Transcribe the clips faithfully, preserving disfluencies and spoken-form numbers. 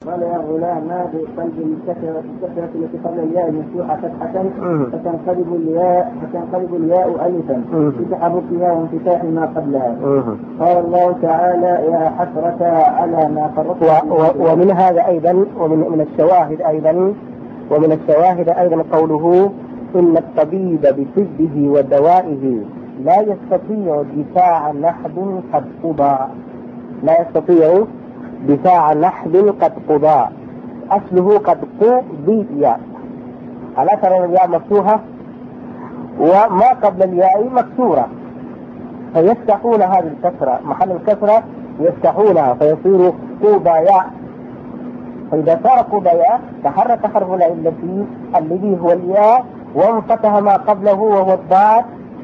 قال يا غلام ما بقلب الكسرة الكسرة التي قبل الياء المفتوحة فتحة فتنقلب الياء فتنقلب الياء ألفا بتحركها وانفتاح ما قبلها. قال الله تعالى يا حسرة على ما فرطت. ومن هذا أيضا ومن من الشواهد أيضا ومن الشواهد أيضا قوله إن الطبيب بطبه ودوائه لا يستطيع دفاع نحب قد قضى. لا يستطيع دفاع نحب قد قضى. أصله قد قضي. ألا ترى الياء مفتوحة وما قبل الياء مكسورة فيفتحون هذه الكسرة محل الكسرة يفتحونها فيصير قضايا. فإذا صار قضايا تحرك حرف العلة الذي هو الياء وانفتح ما قبله وهو الضاد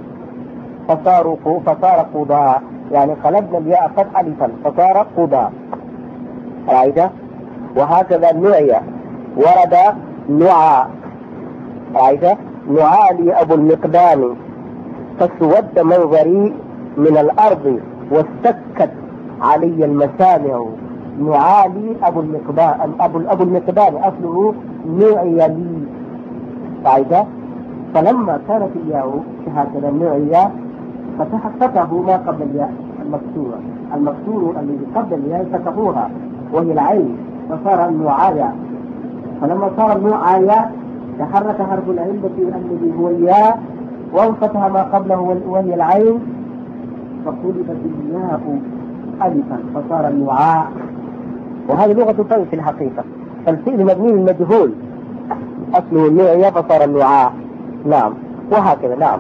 فصار فصار قضاء. يعني قلبنا الياء قد ألفا فصار قضاء. رأيت؟ وهكذا النعي ورد نعى. رأيت؟ نعالي أبو المقدام فاسود منظري من الأرض واستكت علي المسامع. نعالي أبو المقدام أبو أبو المقدام أصله نعي لي. رأيت؟ فلما كانت الياء هكذا نعي فتحققه ما قبل الياء المكسورة المكسور الذي قبل الياء فتحوها وهي العين فصار النعاية. فلما صار النعاية تحرك حرف العلة الذي هو الياء وانفتح ما قبله وهي العين فقلبت الياء ألفا فصار النعاء. وهذه لغة طيب في الحقيقة. فالفعل مبني المجهول أصله النعي فصار النعاء. نعم وهكذا. نعم.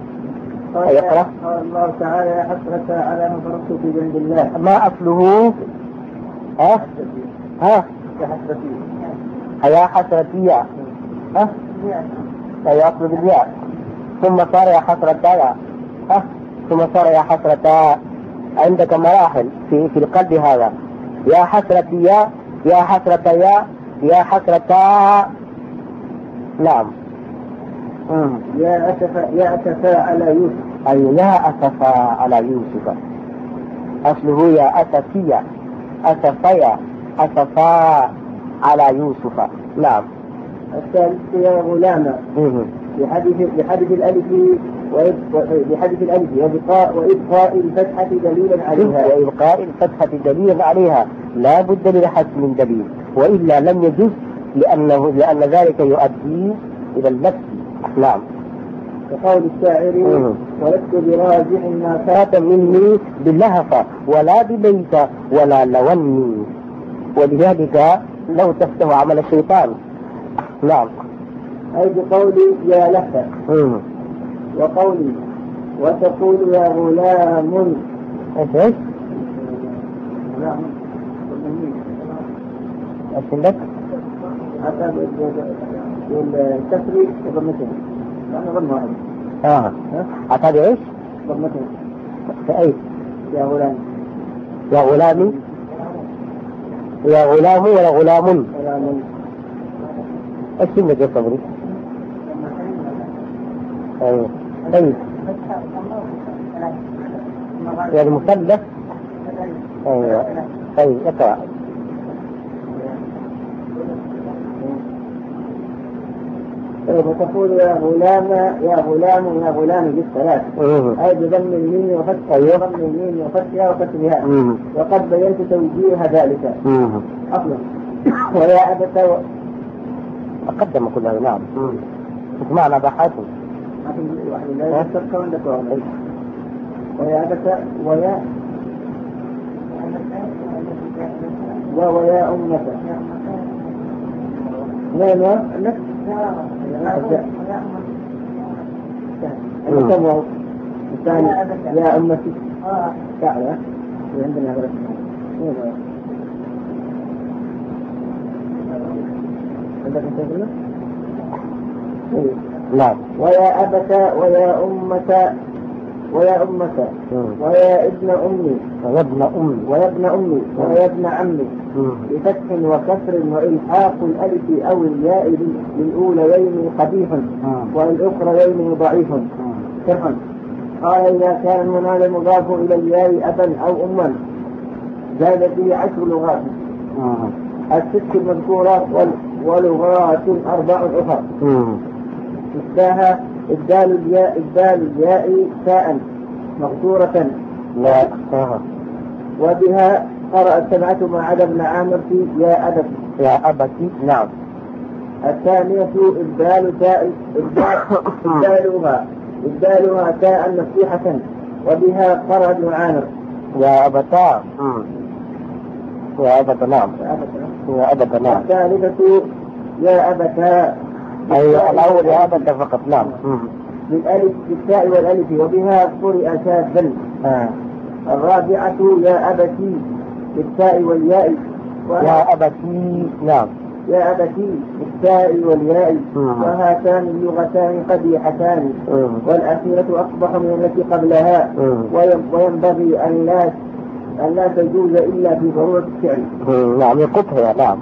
قال الله تعالى يا حسرة على ما فرطت في جنب الله. ما أصله؟ ها ها يا حسرتي يا حسرتي ها يا أصل بالياء ثم صار يا حسرة ها ثم صار يا حسرة. عندك مراحل في في القلب هذا. يا حسرتي يا يا حسرة يا يا حسرة. نعم. يا أسفا يا أسفا على يوسف. أي يا أسفا على يوسف. أصله يا أسفية أسفيا أسفا على يوسف. نعم. الثالث يا غلام بحذف بحذف الألف بحذف الألف وإبقاء وإبقاء الفتحة دليلا عليها. وإبقاء الفتحة دليلا عليها لا بد للحذف من دليل وإلا لم يجوز لأنه لأن ذلك يؤدي إلى اللبس. نعم. كقول الشاعر ولست براجع ما فات مني باللهفة ولا ببيت ولا لوني. ولذلك لو تفتح عمل الشيطان. نعم. أي بقولي يا لك وقولي وتقول يا غلام. ايش ايش؟ غلام ايش عندك؟ حتى بالكسر وضمتين. أنا ضم واحد. اه. حتى ايش؟ ضمتين. في اي؟ يا غلام. يا غلامي. يا غلام ولا غلام؟ غلام. ايش عندك يا صبري؟ ايوه. طيب. يعني مثلث. ايوه. طيب اقرأ. طيب وتقول يا غلام يا غلام يا غلام بالثلاث. أي بضم الميم وفتحها بضم الميم وفتحها وكسرها. وقد بينت توجيه ذلك. أصلا. ويا أبت و... أقدم كل هذا. نعم. اسمعنا بحاثه. لا يسترك عندك ويا أبت ويا ويا أمك. لا لا لك. الثاني الثاني يا أمتي تعالى عندنا هذا. عندك مثلا؟ نعم. ويا أبت ويا أمك ويا أمك ويا ابن أمي ويا ابن أمي ويا ابن أمي ويا ابن عمي بفتح وكسر وإلحاق الألف أو الياء للأوليين خفيف والأخريين ضعيف شرحا. قال إذا كان المنال المضاف إلى الياء أبا أو أما زاد فيه عشر لغات الست المذكورة ولغات أربع أخرى. إحداها إبدال الياء إبدال الياء تاء مغفورة لا وبها قرأ السبعة ما عدا ابن عامر في يا أبت يا أبتي. نعم. الثانية إبدال تاء إبدالها إبدالها تاء مفتوحة وبها قرأ ابن عامر يا أبتا. يا أبتا. نعم. يا أبتا. نعم. الثالثة يا أبتا أي الأول يا أبتا فقط. نعم. بالألف بالتاء والألف وبها قرئ شاذا. آه. الرابعة يا أبتي بالتاء والياء يا أبتي. نعم. يا أبتي بالتاء والياء وهاتان اللغتان قبيحتان والأخيرة أقبح من التي قبلها وينبغي أن لا أن لا تجوز إلا في ضرورة الشعر. نعم يقطها. نعم.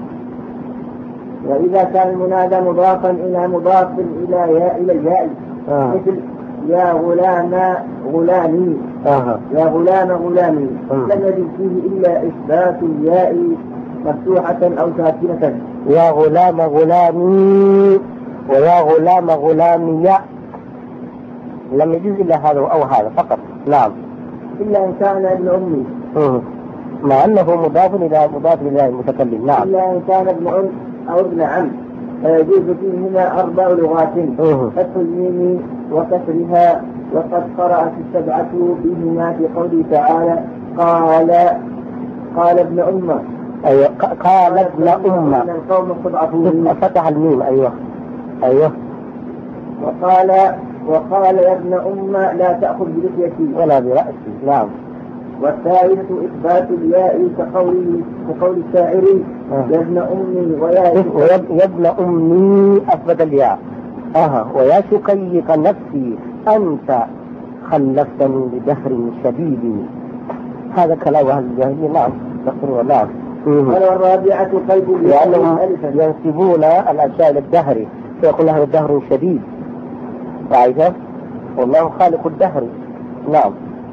وإذا كان المنادى مضافا إلى مضاف إلى ياء إلى الياء آه. مثل يا غلام غلامي آه. يا غلام غلامي آه. لم يجد فيه إلا إثبات الياء مفتوحة أو ساكنة. يا غلام غلامي ويا غلام غلامي لم يجوز إلا هذا أو هذا فقط. نعم. إلا إن كان ابن أمي آه. مع أنه مضاف إلى مضاف إلى المتكلم. نعم. إلا إن كان ابن أم أو ابن عم فيجوز فيهما أربع لغات فتح الميم وكسرها وقد قرأت السبعة بهما في قوله تعالى قال قال ابن أم. أيوة. قال ابن أم القوم استضعفوني فتح الميم. أيوة. أيوة. وقال وقال يا ابن أم لا تأخذ بلحيتي ولا برأسي. نعم. والثالثة إثبات الياء كقول كقول الشاعر يا ابن أمي ويا يا ابن أمي أثبت الياء. أها. ويا شقيق نفسي أنت خلفتني بدهر شديد. هذا كلام أهل الجاهلية. نعم. تقروا. نعم. والرابعة قيد الياء لأنهم ينسبون الأشياء إلى الدهر فيقول هذا دهر شديد. رأيت والله خالق الدهر. نعم.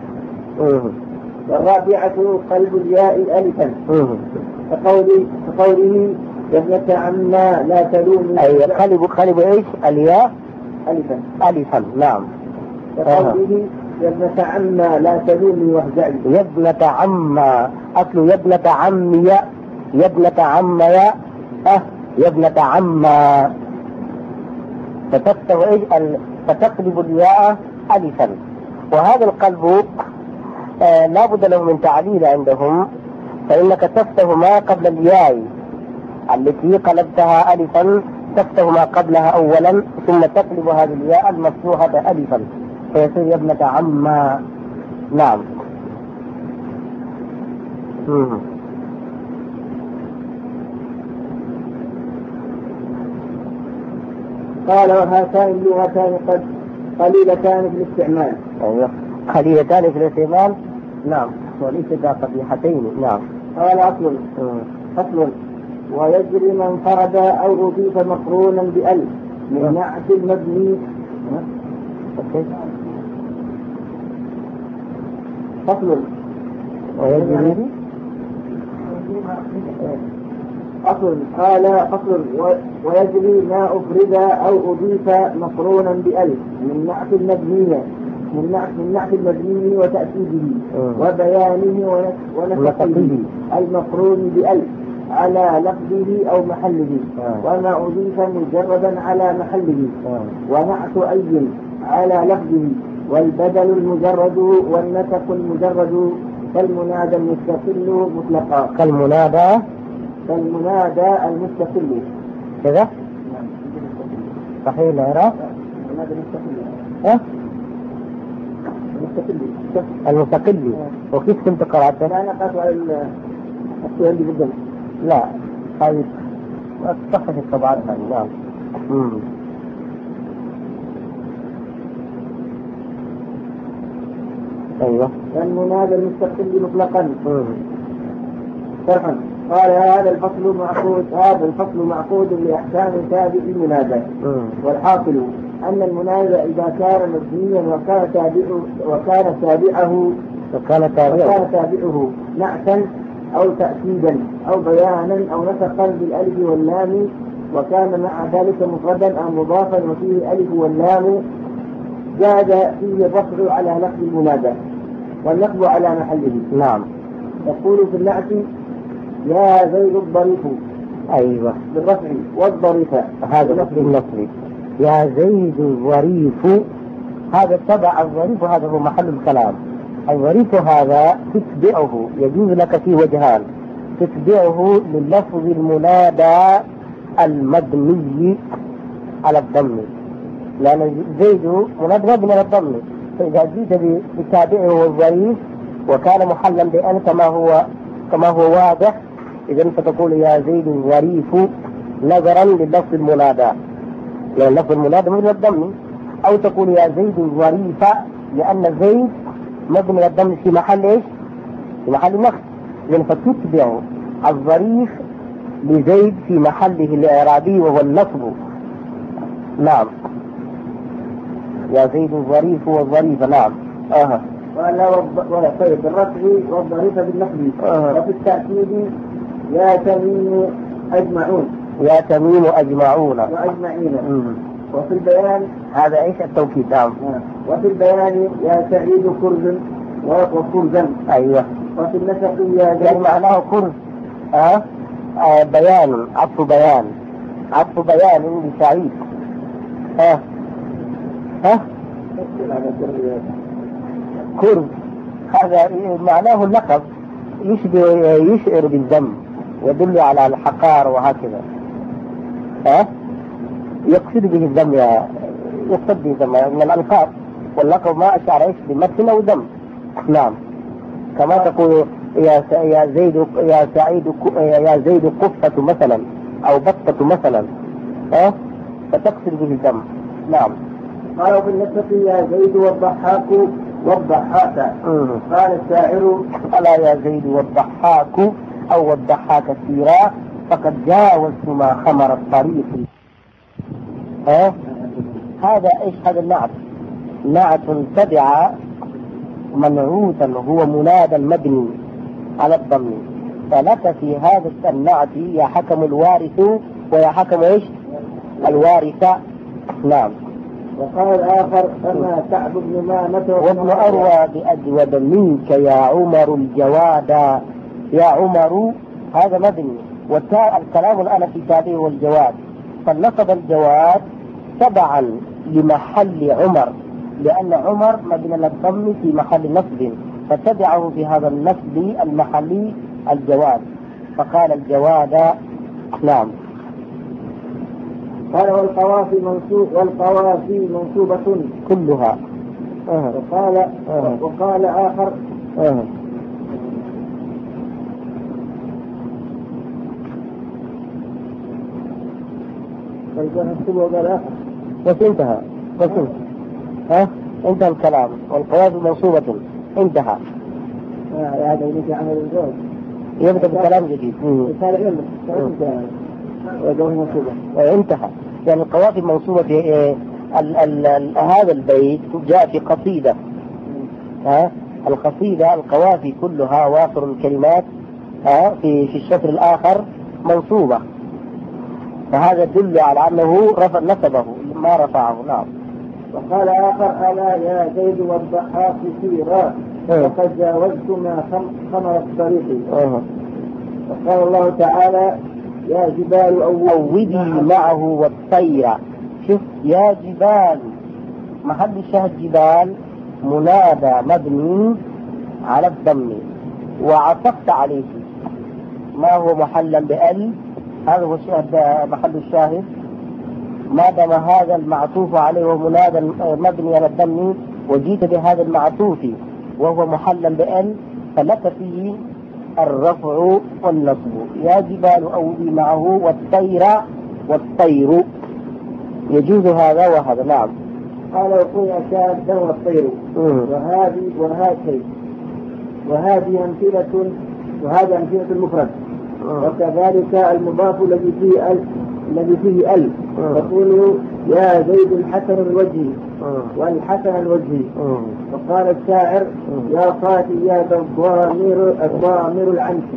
والرابعة قلب الياء ألفا كقوله كقوله يا ابنة عما لا تلومي. أي قلب قلب إيش الياء ألفا ألفا. نعم. كقوله يا ابنة عما لا تلومي واهزئي. يا ابنة عما أصل يا ابنة عمي يا ابنة عمي أه يا ابنة عما فتكتب إيش فتقلب الياء ألفا. وهذا القلب آه لا بد له من تعليل عندهم فإنك تفتح ما قبل الياء التي قلبتها ألفا تفتح ما قبلها أولا ثم تقلب هذه الياء المفتوحة ألفا فيصير يا ابنة عما. نعم. مم. قال وهاتان اللغتان قد قليلتان في الاستعمال. أيوه. قليلتان في الاستعمال. نعم. وليس قبيحتين. نعم. قال أصل أصل ويجري من انفرد أو أضيف مقرونا بألف من نعت المبني. فصل ويجري أصل قال فصل ويجري ما أفرد أو أضيف مقرونا بألف من نعت المبنية من نعت من نعت المبني وتأكيده وبيانه ونسقه المقرون بألف على لفظه أو محله وما أضيف مجردا على محله ونعت أي على لفظه والبدل المجرد والنسق المجرد كالمنادى المستقل مطلقا. كالمنادى كالمنادى المستقل كذا صحيح. لا يرى المنادى المستقل ها المستقل المستقل. وكيف كنت قرأته؟ لا أنا قرأت على السؤال جدا. لا هذه تصحح الطبعات هذه. نعم. أيوة. المنادى المستقل مطلقا. شرحا قال هذا الفصل معقود هذا الفصل معقود لأحكام تابع المنادى. والحاصل أن المنادى إذا كان مبنيا وكان تابعه وكان تابعه وكان تابعه وكان تابعه نعتا أو تأكيدا أو بيانا أو نسقا بالألف واللام، وكان مع ذلك مفردا أو مضافا وفيه ألف واللام، زاد فيه الرفع على لفظ المنادى والنصب على محله. نعم. يقول في النعت يا زيد الظريف. أيوة بالرفع والظريف هذا لفظ النصب. يا زيد الظريف هذا تبع الظريف، وهذا هو محل الكلام. الظريف هذا تتبعه، يجوز لك فيه وجهان، تتبعه للفظ المنادى المبني على الضم، لأن زيد منادى مبني على الضم، فإذا جئت بتابعه الظريف وكان محلا بأن كما هو كما هو واضح، إذا فتقول يا زيد الظريف نظرا للفظ المنادى، لأن لفظ المنادى مبني على الضم، أو تقول يا زيد الظريف لأن زيد مبني على الضم في محل إيش؟ في محل نصب، لأن فتتبع الظريف لزيد في محله الإعرابي وهو النصب. نعم. يا زيد الظريف والظريف. نعم. آه. ولا ولا طيب بالرفع والظريف بالنصب. آه. وفي التأكيد يا تميم أجمعون. يا تميم أجمعون. وأجمعين. مم. وفي البيان هذا ايش التوكيد. نعم. آه. وفي البيان يا سعيد كرز وكرزا. ايوه. وفي النسق يا يعني معناه كرز. آه. آه بيان، عطف بيان، عطف بيان لسعيد. ها ها كرز هذا معناه اللقب، يشبه يشعر بالذم ويدل على الحقار وهكذا. ها يقصد به الذم، يقصد به الذم من الألقاب، واللقب ما أشعر إيش بمثل أو ذم. نعم. كما تقول يا يا زيد يا سعيد يا زيد قفة مثلا أو بطة مثلا، ها فتقصد به الذم. نعم. قالوا في النسق يا زيد والضحاك والضحاك. قال الشاعر ألا يا زيد والضحاك أو والضحاك سيرا فقد جاوزت ما خمر الطريق. ها هذا ايش؟ هذا النعت، نعت تبع منعوتا هو منادى مبني على الضم، فلك في هذا النعت يا حكم الوارث ويا حكم ايش؟ الوارث. نعم. وقال الآخر أما كعب بن مامة وابن أروى بأجود منك يا عمر الجواد. يا عمر هذا مبني، والكلام الآن في تابعه والجواد، فنصب الجواد تبعا لمحل عمر، لأن عمر مبني على الضم في محل نصب، فتبعه في هذا النصب المحلي الجواد، فقال الجواد. نعم. قال والقوافي منصوب والقوافي منصوبة كلها. أه. وقال أه. وقال آخر أه. بس انتهى بس انتهى. ها انتهى الكلام. والقوافي منصوبة انتهى. هذا يريد عمل الزوج يبدأ بكلام جديد. وانتهى. يعني القوافي المنصوبة في ال ال ال هذا البيت جاء في قصيدة. ها القصيدة القوافي كلها واخر الكلمات ها في في الشطر الآخر منصوبة، فهذا يدل على أنه رفع نسبه ما رفعه. نعم. وقال آخر ألا يا زيد والضحاك سيرا وقد جاوزت ما خمر الطريق. وقال الله تعالى يا جبال أوبي معه والطير. شوف يا جبال محل الشاهد جبال منادى مبني على الضم وعطفت عليه ما هو محلا بأل، هذا هو محل الشاهد. ما دام هذا المعطوف عليه ومنادى مبني على الضم وجيت بهذا المعطوف وهو محلا بأل، فلك فيه الرفع والنصب. يا جبال أوبي معه والطير والطير يجوز هذا وهذا. نعم. قال يقول شاهدا والطير وهذه وهذه وهذه أمثلة وهذا أمثلة المفرد، وكذلك المضاف الذي فيه ال الذي فيه ال تقول يا زيد حسن الوجه والحسن الوجهي. وقال الشاعر: يا قاتل يا ذا الضامر الضامر العنسي.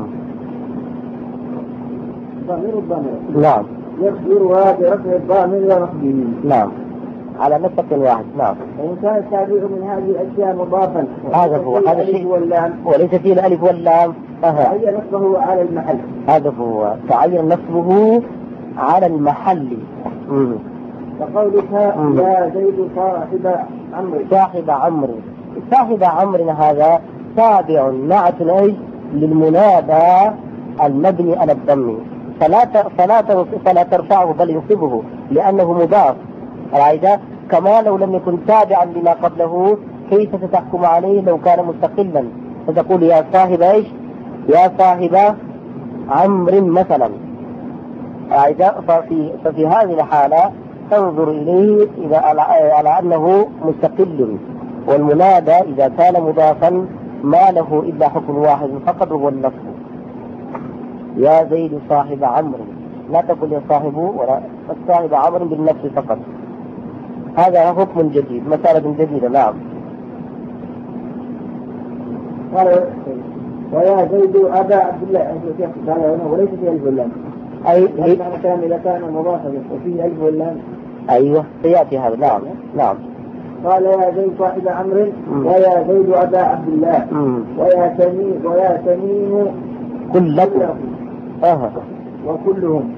ضامر الضامر نعم يخبرها برفع الضامر ونصبه. نعم على نسق واحد. نعم. وإن كان التعبير من هذه الأشياء مضافا هذا هو هذا الشيء وليس فيه الألف واللام تعين نصبه على المحل. هذا هو تعين نصبه على المحل. وقولك يا زيد صاحب عمرو صاحب عمرو صاحب عمرو هذا تابع نعت أي للمنادى المبني على الضم، فلا فلا فلا ترفعه بل ينصبه لأنه مضاف. رأيت كما لو لم يكن تابعا لما قبله كيف ستحكم عليه لو كان مستقلا؟ فتقول يا صاحب ايش؟ يا صاحب عمرو مثلا. رأيت ففي ففي هذه الحالة تنظر إليه إذا على أنه مستقل، والمنادى إذا كان مضافا ما له إلا حكم واحد فقط هو اللفظ. يا زيد صاحب عمرو، لا تقل يا صاحب ولا صاحب عمرو بالنفس فقط. هذا حكم جديد، مسألة جديدة. نعم. قال ويا زيد أبا عبد الله قال هنا وليس فيه ألف واللام. أي كان إذا كان مضافا وفيه ألف واللام. أيوه سيأتي هذا. نعم نعم. قال يا زيد صاحب عمرو ويا زيد أبا عبد الله ويا تميم ويا تميم كلكم. أها. وكلهم.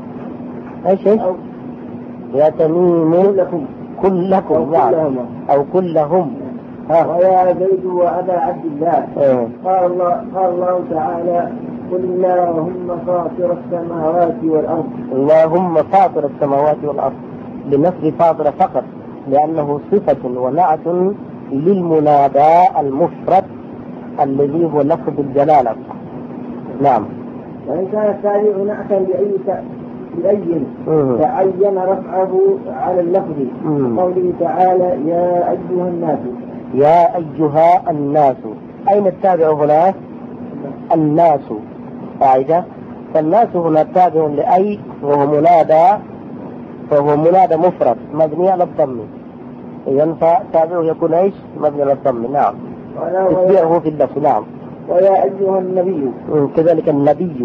ايش ايش؟ يا تميم كلكم كلكم أو كلهم أو كلهم. ويا زيد وأبا عبد الله. اه. قال الله قال الله تعالى: قل اللهم فاطر السماوات والأرض. اللهم فاطر السماوات والأرض بنصب فاطر فقط لأنه صفة ونعت للمنادى المفرد الذي هو لفظ الجلالة. نعم. وإن كان التابع نعتا بأي بأي تعين رفعه على اللفظ. قوله تعالى: يا أيها الناس. يا أيها الناس، أين التابع هنا؟ الناس. قاعدة. فالناس هنا تابع لأي وهو منادى، فهو منادى مفرد مبني على الضم، إذن فتابعه يكون ايش؟ مبني على الضم. نعم. تتبعه في اللفظ. نعم. ويا أيها النبي. كذلك النبي.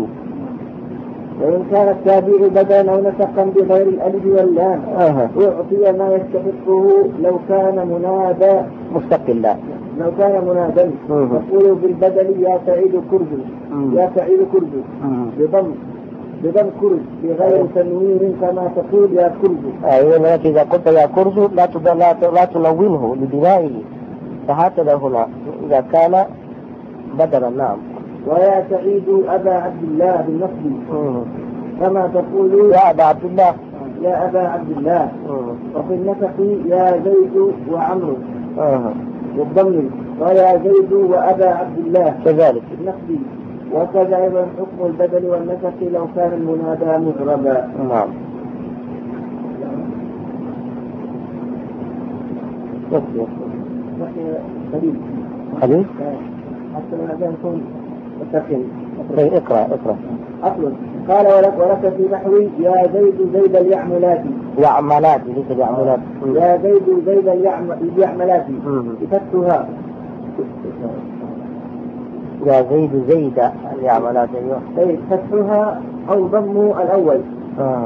وإن كان التابع بدلا أو نسقا بغير الألف واللام أه. أعطي ما يستحقه لو كان منادى مستقلا. لو كان منادا يقول بالبدل: يا سعيد كرز، يا سعيد كرز بضم بضم كرز بغير تنوين كما تقول يا كرز. أيوة. إذا قلت يا كرز لا لا لا تنوينه لبنائه، فهكذا هنا إذا كان بدلا. نعم. ويا سعيد أبا عبد الله بالنصب كما تقول يا أبا عبد الله. يا أبا عبد الله. وفي النسق يا زيد وعمرو بالضم ويا زيد وأبا عبد الله كذلك بالنصب. وكذا أيضا حكم البدل والنسق لو كان المنادى مفردا. نعم. خليل خليل حتى المنادى يكون مستقيم. طيب اقرأ اقرأ. أصل قال ولك ولك في نحوي: يا زيد زيد اليعملات. يعملات ليس اليعملات. يا زيد زيد اليعملات بفتحها. يا زيد زيد اليعملات. أيوه. طيب فتحها أو ضم الأول. آه.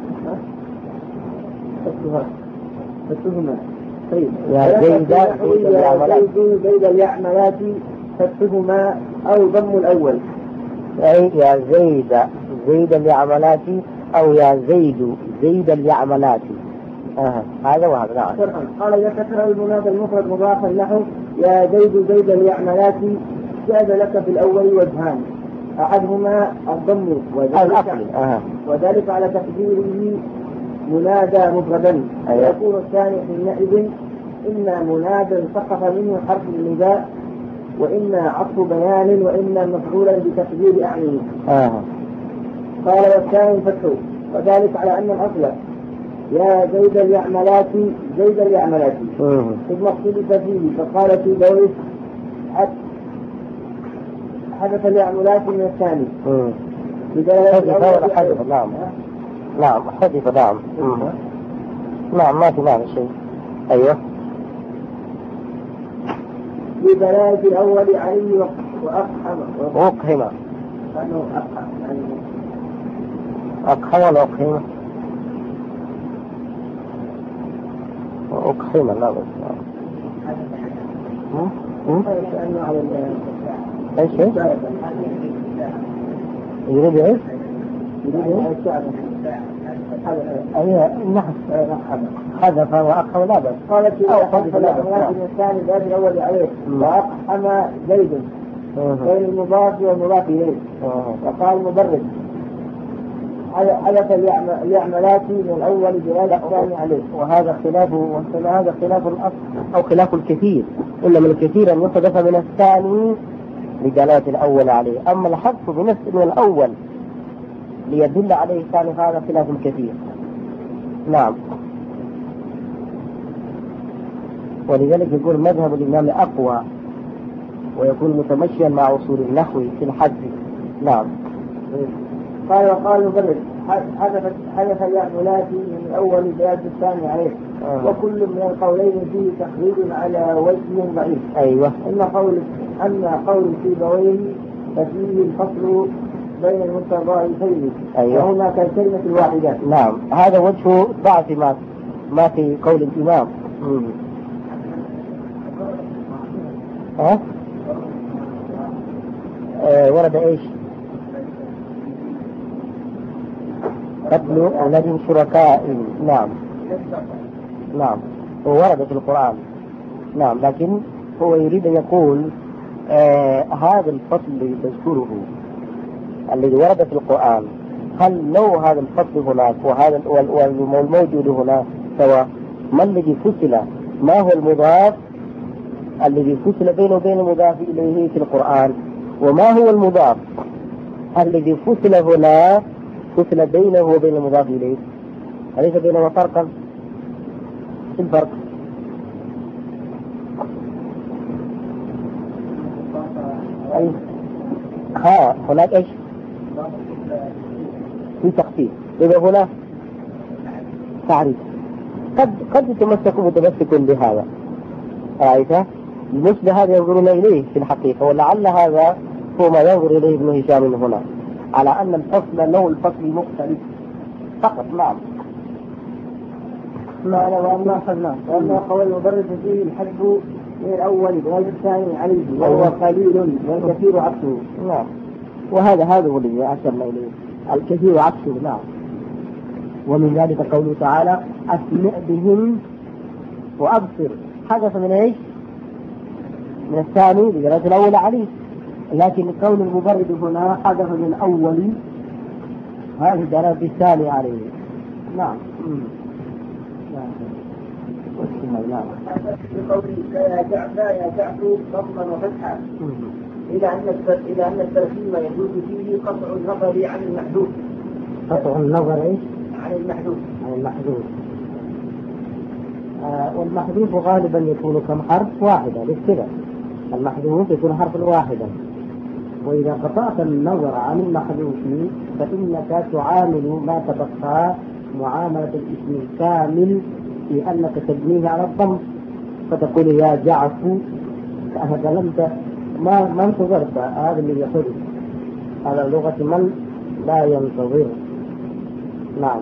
فتحها فتحهما. طيب يا زيد زيد اليعملات. زيد زيد اليعملات فتحهما أو ضم الأول. أي يا زيد زيد اليعملات أو يا زيد زيد اليعملات. آه. هذا وهذا. نعم. قال: إذا كثر المنادى المفرد مضافا له يا زيد زيد اليعملات جاز لك في الأول وجهان: أحدهما الضم وذلك, آه. وذلك على تقديره منادى مفردا. أيوة. يكون الثاني حينئذ إما منادى سقط منه حرف النداء، وإما عطف بيان، وإما مفعولا بتقدير أعينه. آه. قال: والثاني الفتح، وذلك على أن الأصل يا زيد اليعملات زيد اليعملات ثم اختلف فيه، فقال في دوري حدث اليعملات من الثاني. حدث حدث. نعم. نعم حدث. نعم. نعم ما في معنى شيء. أيوه. بدلالة الأول عليه وأقحم. وأقحم. أنه أقحم. أقحم ولا أقحم؟ وأقحم لا بس. هم؟ هم؟ ايش ايش؟ يريد ايش؟ يريد ايوه نحن حذف واقحم لا بس. قالت حذف الأموات الثاني الباب الأول عليه وأقحم زيد بين المضاف والمضاف إليه. وقال مبرد حذف اليعملات من الأول دلالة الثاني عليه. وهذا خلاف وهذا خلاف الأصل أو خلاف الكثير، إلا من الكثير أن يحذف من الثاني لدلالة الأول عليه، أما الحذف بنفس من الأول ليدل عليه الثاني هذا خلاف كثير. نعم. ولذلك يقول مذهب الإمام أقوى ويكون متمشيا مع أصول النحو في الحذف. نعم. قال وقال مبرد حذف حذف اليعملات من أول دلالة الثاني عليه. آه. وكل من القولين فيه تخريج على وجه ضعيف. أيوة. إن قول أما قول سيبويه ففيه الفصل بين المتضاعفين. أيوة. وهما كالكلمة الواحدة. نعم، هذا وجه ضعف ما ما في قول الإمام. ها؟ أه؟ ورد إيش؟ قتل أولاد شركاء. نعم نعم، وورد في القرآن. نعم، لكن هو يريد أن يقول آه هذا الفصل الذي تذكره الذي ورد في القرآن، هل لو هذا الفصل هناك وهذا والموجود هنا سواء، ما الذي فصل؟ ما هو المضاف الذي فصل بينه وبين المضاف إليه في القرآن؟ وما هو المضاف الذي فصل هنا فصل بينه وبين المضاف إليه؟ أليس بينهما فرقا؟ الفرق أي ها هناك إيش في تخفيف، إذا هنا تعريف. قد قد يتمسك متمسك بهذا، رأيته مثل هذا ينظرون إليه في الحقيقة، ولعل هذا هو ما ينظر إليه ابن هشام هنا، على أن الفصل له الفصل مختلف فقط. نعم. ما أنا وأما أخذنا وأما قول المبرد فيه الحذف من الأول بغير الثاني عليه وهو قليل والكثير عكسه. نعم، وهذا هذا هو الذي أشرنا إليه، الكثير عكسه. نعم. ومن ذلك قوله تعالى أسمع بهم وأبصر، حدث من إيش؟ من الثاني بدرجة الأول عليه، لكن قول المبرد هنا حدث من الأول هذه درجة الثاني عليه. نعم. نعم. بقوله يا جعفر يا جعفر ضما وفتحا، إلى أن إلى أن الترتيب يجوز فيه قطع النظر عن المحذوف. قطع النظر إيش؟ عن المحذوف. عن المحذوف. آه والمحذوف غالبا يكون كم حرف؟ واحدة بالكذا. المحذوف يكون حرفا واحدا، وإذا قطعت النظر عن المحذوف فإنك تعامل ما تبقى معاملة الاسم الكامل في أنك تبنيه على الضم، فتقول يا جعفر كأنك لم ما ما انتظرت. هذا اللي يقول هذا لغة من لا ينتظر. نعم.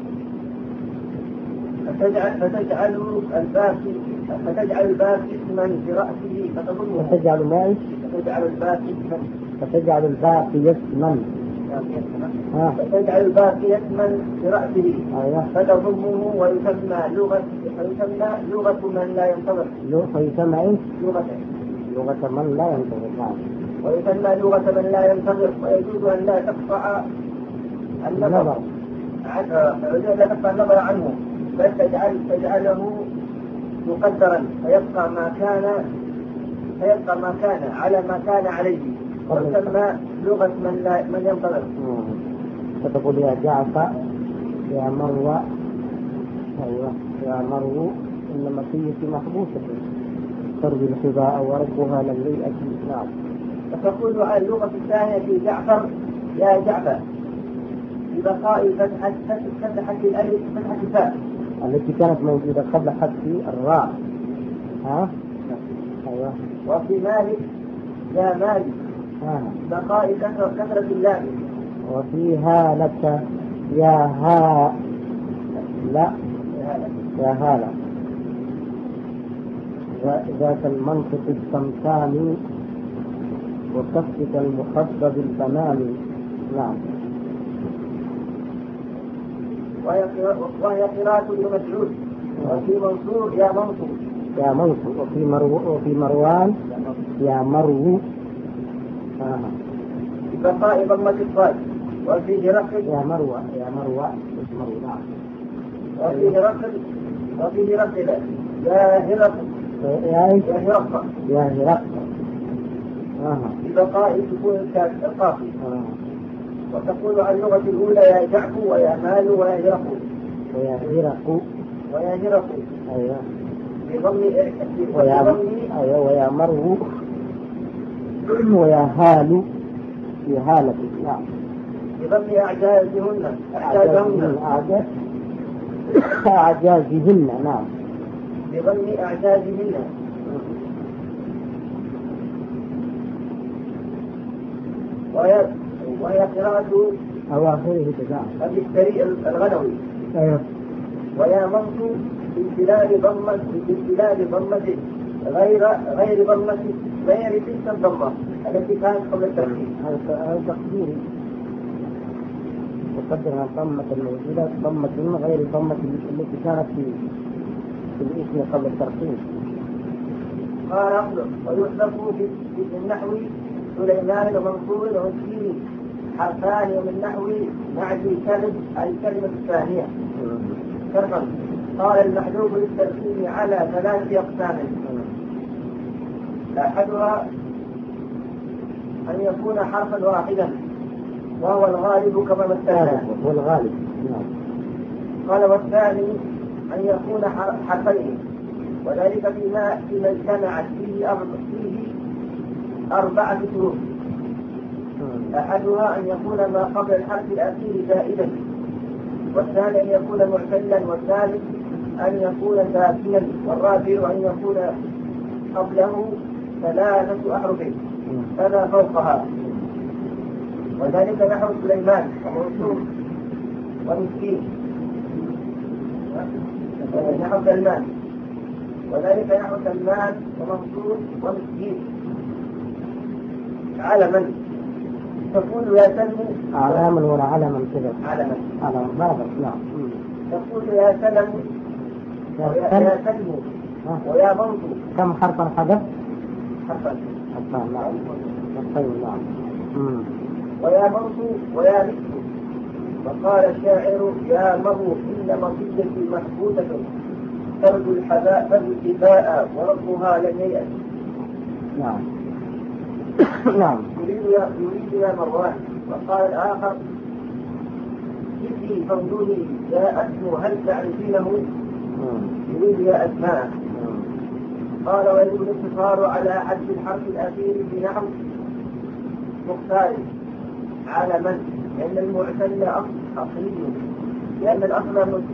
فتجعل فتجعل الباقي فتجعل الباقي اسما برأسه فتظنه. فتجعل ما إيش؟ فتجعل الباقي اسما. فتجعل الباقي اسما. آه. فتجعل الباقي اسما برأسه. أيوة. فتضمه ويسمى لغة ويسمى لغة من لا ينتظر. ويسمى إيش؟ لغة لغة من لا ينتظر. نعم. ويسمى لغة من لا ينتظر، ويجوز أن لا تقطع النظر لا تقطع النظر عنه، بل تجعل تجعله مقدرا فيبقى ما كان فيبقى ما كان على ما كان عليه، ويسمى لغة من لا من ينتظر. فتقول يا جعفر يا مروة. أيوة يا مرو إن مسيتي محبوسة ترضي الحذاء وربها لم يأتي. نعم. فتقول على اللغة الثانية في جعفر يا جعفر ببقاء فتحة فتحة الألف فتحة الفاء التي كانت موجودة قبل حذف الراء. ها؟ أيوة. وفي مالك يا مالك آه. بقاء كثرة كثرة اللام. وفي هالك يا ها لا يا هالة ذات المنطق السمسامي وكفك المخفض البنان. نعم. وهي قراءة ابن مسعود. وفي منصور يا منصور يا منصور. وفي مرو وفي مروان يا مرو. آه. بقاء ضمة الصاد. وفي هرقل يا مروة يا مروة مش مرو. نعم. وفي هرقل وفي هرقل يا هرقل يا يا هرقل يا هرقل. آه. ببقاء سكون القاف. آه. وتقول عن اللغة الأولى يا جعفو ويا مال ويا هرقو ويا هرقو ويا هرقو. أيوة. بضم ويا أيوة ويا مرو ويا هالو في هالة. نعم. بضم أعجازهن أعجازهن أعجاز أعجازهن. نعم. بضم أعجازهن. وهي وهي قراءة أواخره تجاه الاشتري الغنوي. أيوة. ويا منصور بامتلال ضمة بامتلال ضمة غير غير ضمة غير تلك الضمة التي كانت قبل الترتيب. هذا تقديري. وقدر الضمة الموجودة ضمة غير ضمة التي كانت في في الاسم قبل الترتيب. قال أخبر ويحذف في النحو سليمان ومنصور ومسكين حرفان ومن نحو نعجي كلب الكلمة الثانية شرطا. قال المحذوف للترتيب على ثلاث أقسام. أحدها أن يكون حرفا واحدا وهو الغالب كما مثلنا. هو الغالب. قال والثاني أن يكون حرفين وذلك فيما فيما اجتمعت فيه أربع فيه أربعة شروط. أحدها أن يكون ما قبل الحرف الأخير زائدا، والثاني أن يكون معتلا، والثالث أن يكون ساكنا، والرابع أن يكون قبله ثلاثة أحرف فما فوقها، وذلك نحو سليمان ومنصور ومسكين نحو سلمان، وذلك نحو سلمان ومنصور ومسكين. علما تقول يا سلم علما ولا علما كذا؟ علما علما بابا. نعم. تقول يا سلم ويا سلم ويا منصور. كم حرفا حدث؟ حرفا حرفا. نعم. حرفين. نعم. ويا منصور ويا مثل. وقال الشاعر يا مرو إن مصيدتي محبوسة ترجو الحباء ترجو الدفاء وربها لم ييأس. نعم. نعم. يريد يا يريد يا مروان. وقال الآخر جدي فانظري يا أسمو هل تعرفينه؟ يريد يا أسماء. قال ويجب الاقتصار على حذف الحرف الأخير في نحو مختار على من؟ لأن المعتل أصلي، لأن الأصل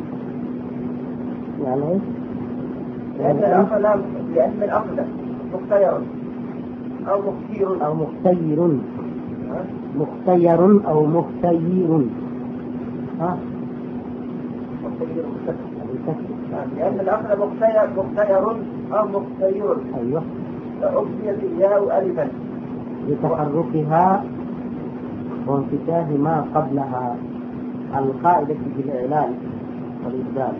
يعني لأن الأصل لأن الأصل مختير أو مختير أو مختير مختير أو مختير. ها؟ مختير لأن الأصل مختير مختير أو مختير. أيوه. فأبديت الياء ألفا لتحركها وانفتاح ما قبلها القاعدة في الإعلان والإبدال.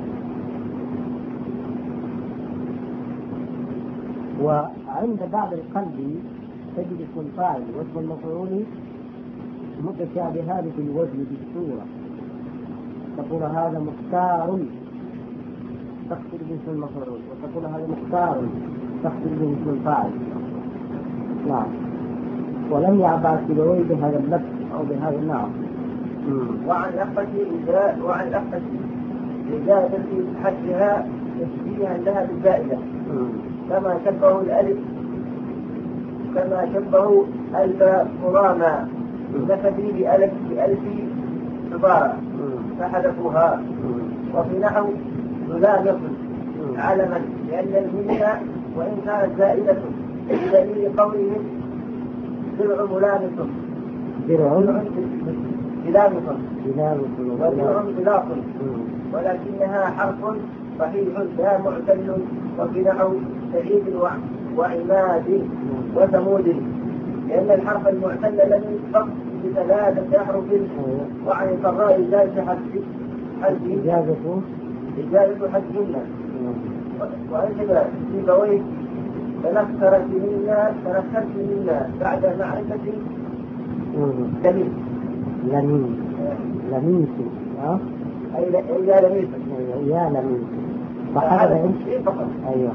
وعند بعض القلب تجد اسم الفاعل واسم المفعول متشابهان في الوزن بالصورة. تقول هذا مختار تقصد به اسم المفعول، وتقول هذا مختار تقصد به اسم الفاعل. نعم. ولم يعبأ سيبويه بهذا اللفظ أو بهذا النعم. وعن لفظة إجراء وعن لفظة إجازة في حدها تشبيها لها بالزائدة كما شبه الألف كما شبه ألف قراما نفذي بألف بألف عبارة فحذفوها. وفي نحو ملامس علما، لأن المنى وإن كانت زائدة بدليل قولهم درع ملامس درع ملامس ملامس ودرع ملاص، ولكنها حرف صحيح لا معتل، وفي نحو سعيد وعماد وثمود، لأن الحرف المعتل لم يسبق بثلاثة أحرف، وعن القراء إجازة حذف إجازة إجازة حذفهن. وأنشد سيبويه تنكرت منا تنكرت منا بعد معرفة لميس لميس لميس ها أي يا لميس يا لميس فهذا إيش؟ فقط. أيوه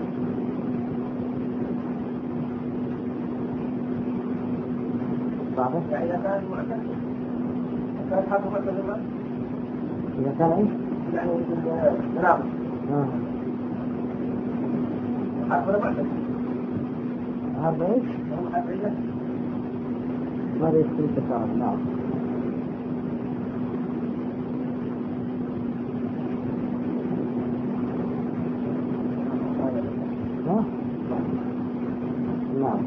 صعبة. إذا كان معتل كان حرف معتل إذا كان إيش؟ يعني تناقض. آه. حرف معتل. هذا إيش؟ هو حرف علة. ما يصير تكرار. نعم. ها؟ نعم.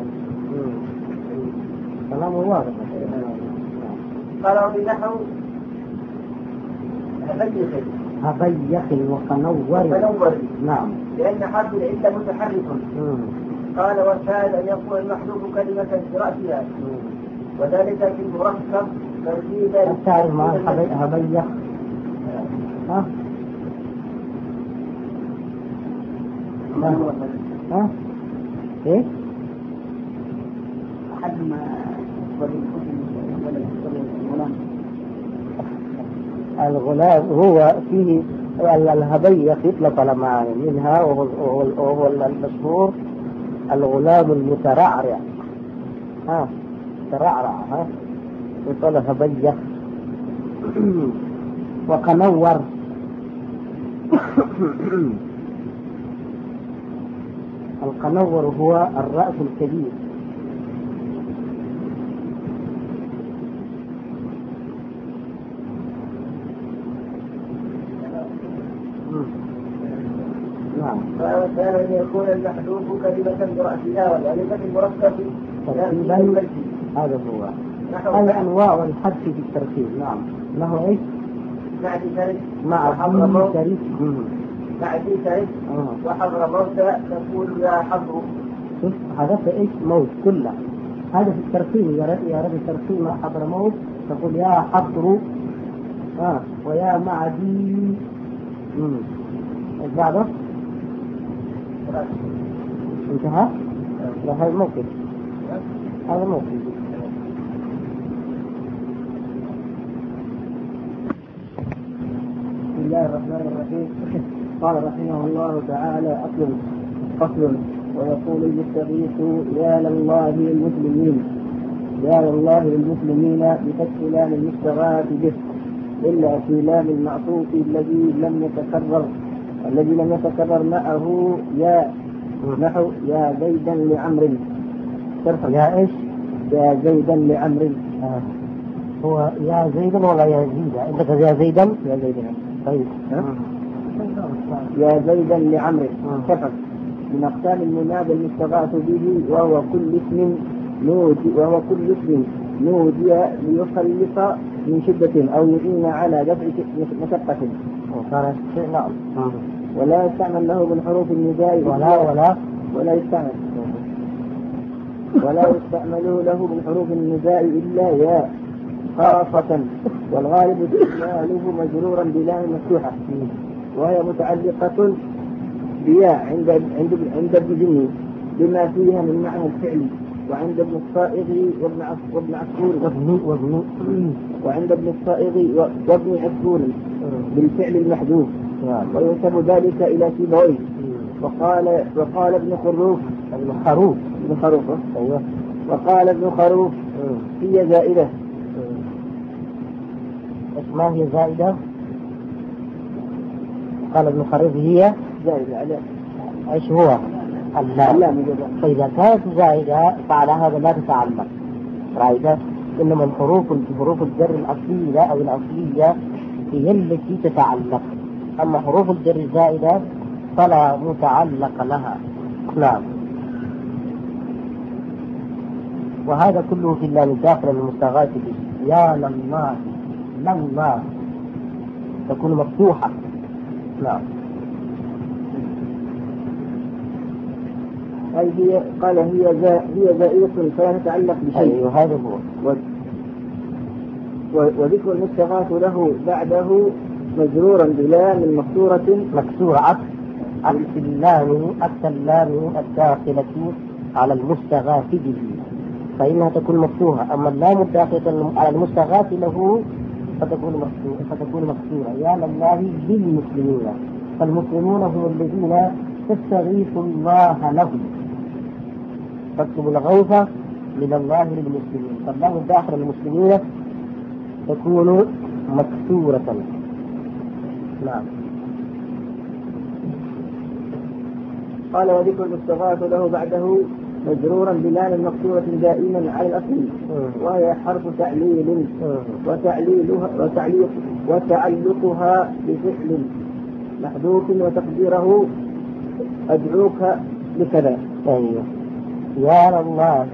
كلام واضح. قالوا بنحو هبيخ هبيخ وقنور. قنور. نعم. لأن حرف العلة متحرك. قال والشاهد أن يكون المحذوف كلمة برأسها، وذلك في المركب ترتيبا. تعرف مع هبيخ؟ ها؟ ها؟ إيه؟ أحد ما الغلام هو فيه الهبيخ يطلق على معاني، منها وهو المشهور الغلام المترعرع. ها ترعرع ها يقول هبيخ. وقنور القنور هو الرأس الكبير. نعم. فكان أن يكون المحذوف كلمة برأسها، وذلك في المركب ترتيبا. هذا هو. هذه أنواع الحذف في الترتيب. نعم. له إيش؟ مع ذلك مع حضر شريك. مع ذلك وحضر موت تقول يا حضر. شوف هذا إيش؟ موت كله. هذا في الترتيب. يا رب الترتيب مع حضر موت تقول يا حضر. آه ويا معدي. امم بعده انتهى. لا هذا موقف. هذا موقف. بسم الله الرحمن الرحيم. قال رحمه الله تعالى أصل فصل. ويقول المستغيث يا لله للمسلمين، يا لله للمسلمين بفتح لام المستغاث به، إلا في لام المعطوف الذي لم يتكرر الذي لم يتكرر معه يا نحو يا زيدا لعمر. يا إيش؟ يا زيدا لعمر. آه. هو يا زيدا ولا يا زيدا؟ عندك يا زيدا؟ يا زيدا. طيب. يا زيدا لعمر كفر من أقسام المنادى المستغاث به، وهو كل اسم نودي وهو كل اسم نودي ليخلص من شدة أو يعين على دفع مشقة. نعم. ولا يستعمل له بالحروف النداء ولا ولا ولا يستعمل ولا يستعمل له بالحروف النداء إلا يا خاصة، والغالب استعماله مجرورا بلام مفتوحة، وهي متعلقة بياء عند عند عند ابن جني بما فيها من معنى الفعل، وعند ابن الصائغ وابن وابن عصفور وابن وابن وعند ابن الصائغ وابن عصفور بالفعل المحذوف، وينسب ذلك إلى سيبويه. وقال وقال ابن خروف ابن خروف ابن خروف أيوه وقال ابن خروف هي زائدة. ما هي زائدة؟ قال ابن خروف هي زائدة على ايش هو؟ اللام. فإذا كانت زائدة فعلى هذا لا تتعلق زائدة، إنما الحروف حروف الجر الأصلية أو الأصلية هي التي تتعلق. أما حروف الجر الزائدة فلا متعلق لها. نعم. وهذا كله في اللام الداخل المستغاث به. يا لله لله تكون مفتوحة. نعم. أي هي قال هي زا هي زائدة فلا تتعلق بشيء. أيوه هذا هو. وذكر المستغاث له بعده مجرورا بلام مكسورة مكسورة عكس عكس اللام عكس اللام الداخلة على المستغاث به فإنها تكون مفتوحة. أما اللام الداخلة على المستغاث له فتكون مكسورة فتكون مكسورة. يا لله للمسلمين، فالمسلمون هم الذين تستغيث الله لهم، تطلب الغوث من الله للمسلمين، فاللام الداخلة للمسلمين تكون مكسورة. نعم. قال وذكر المستغاث له بعده مجرورا بلام مكسورة دائما على الأصل وهي حرف تعليل وتعليلها وتعليق وتعلقها بفعل محذوف وتقديره أدعوك لكذا. أيوه. يا الله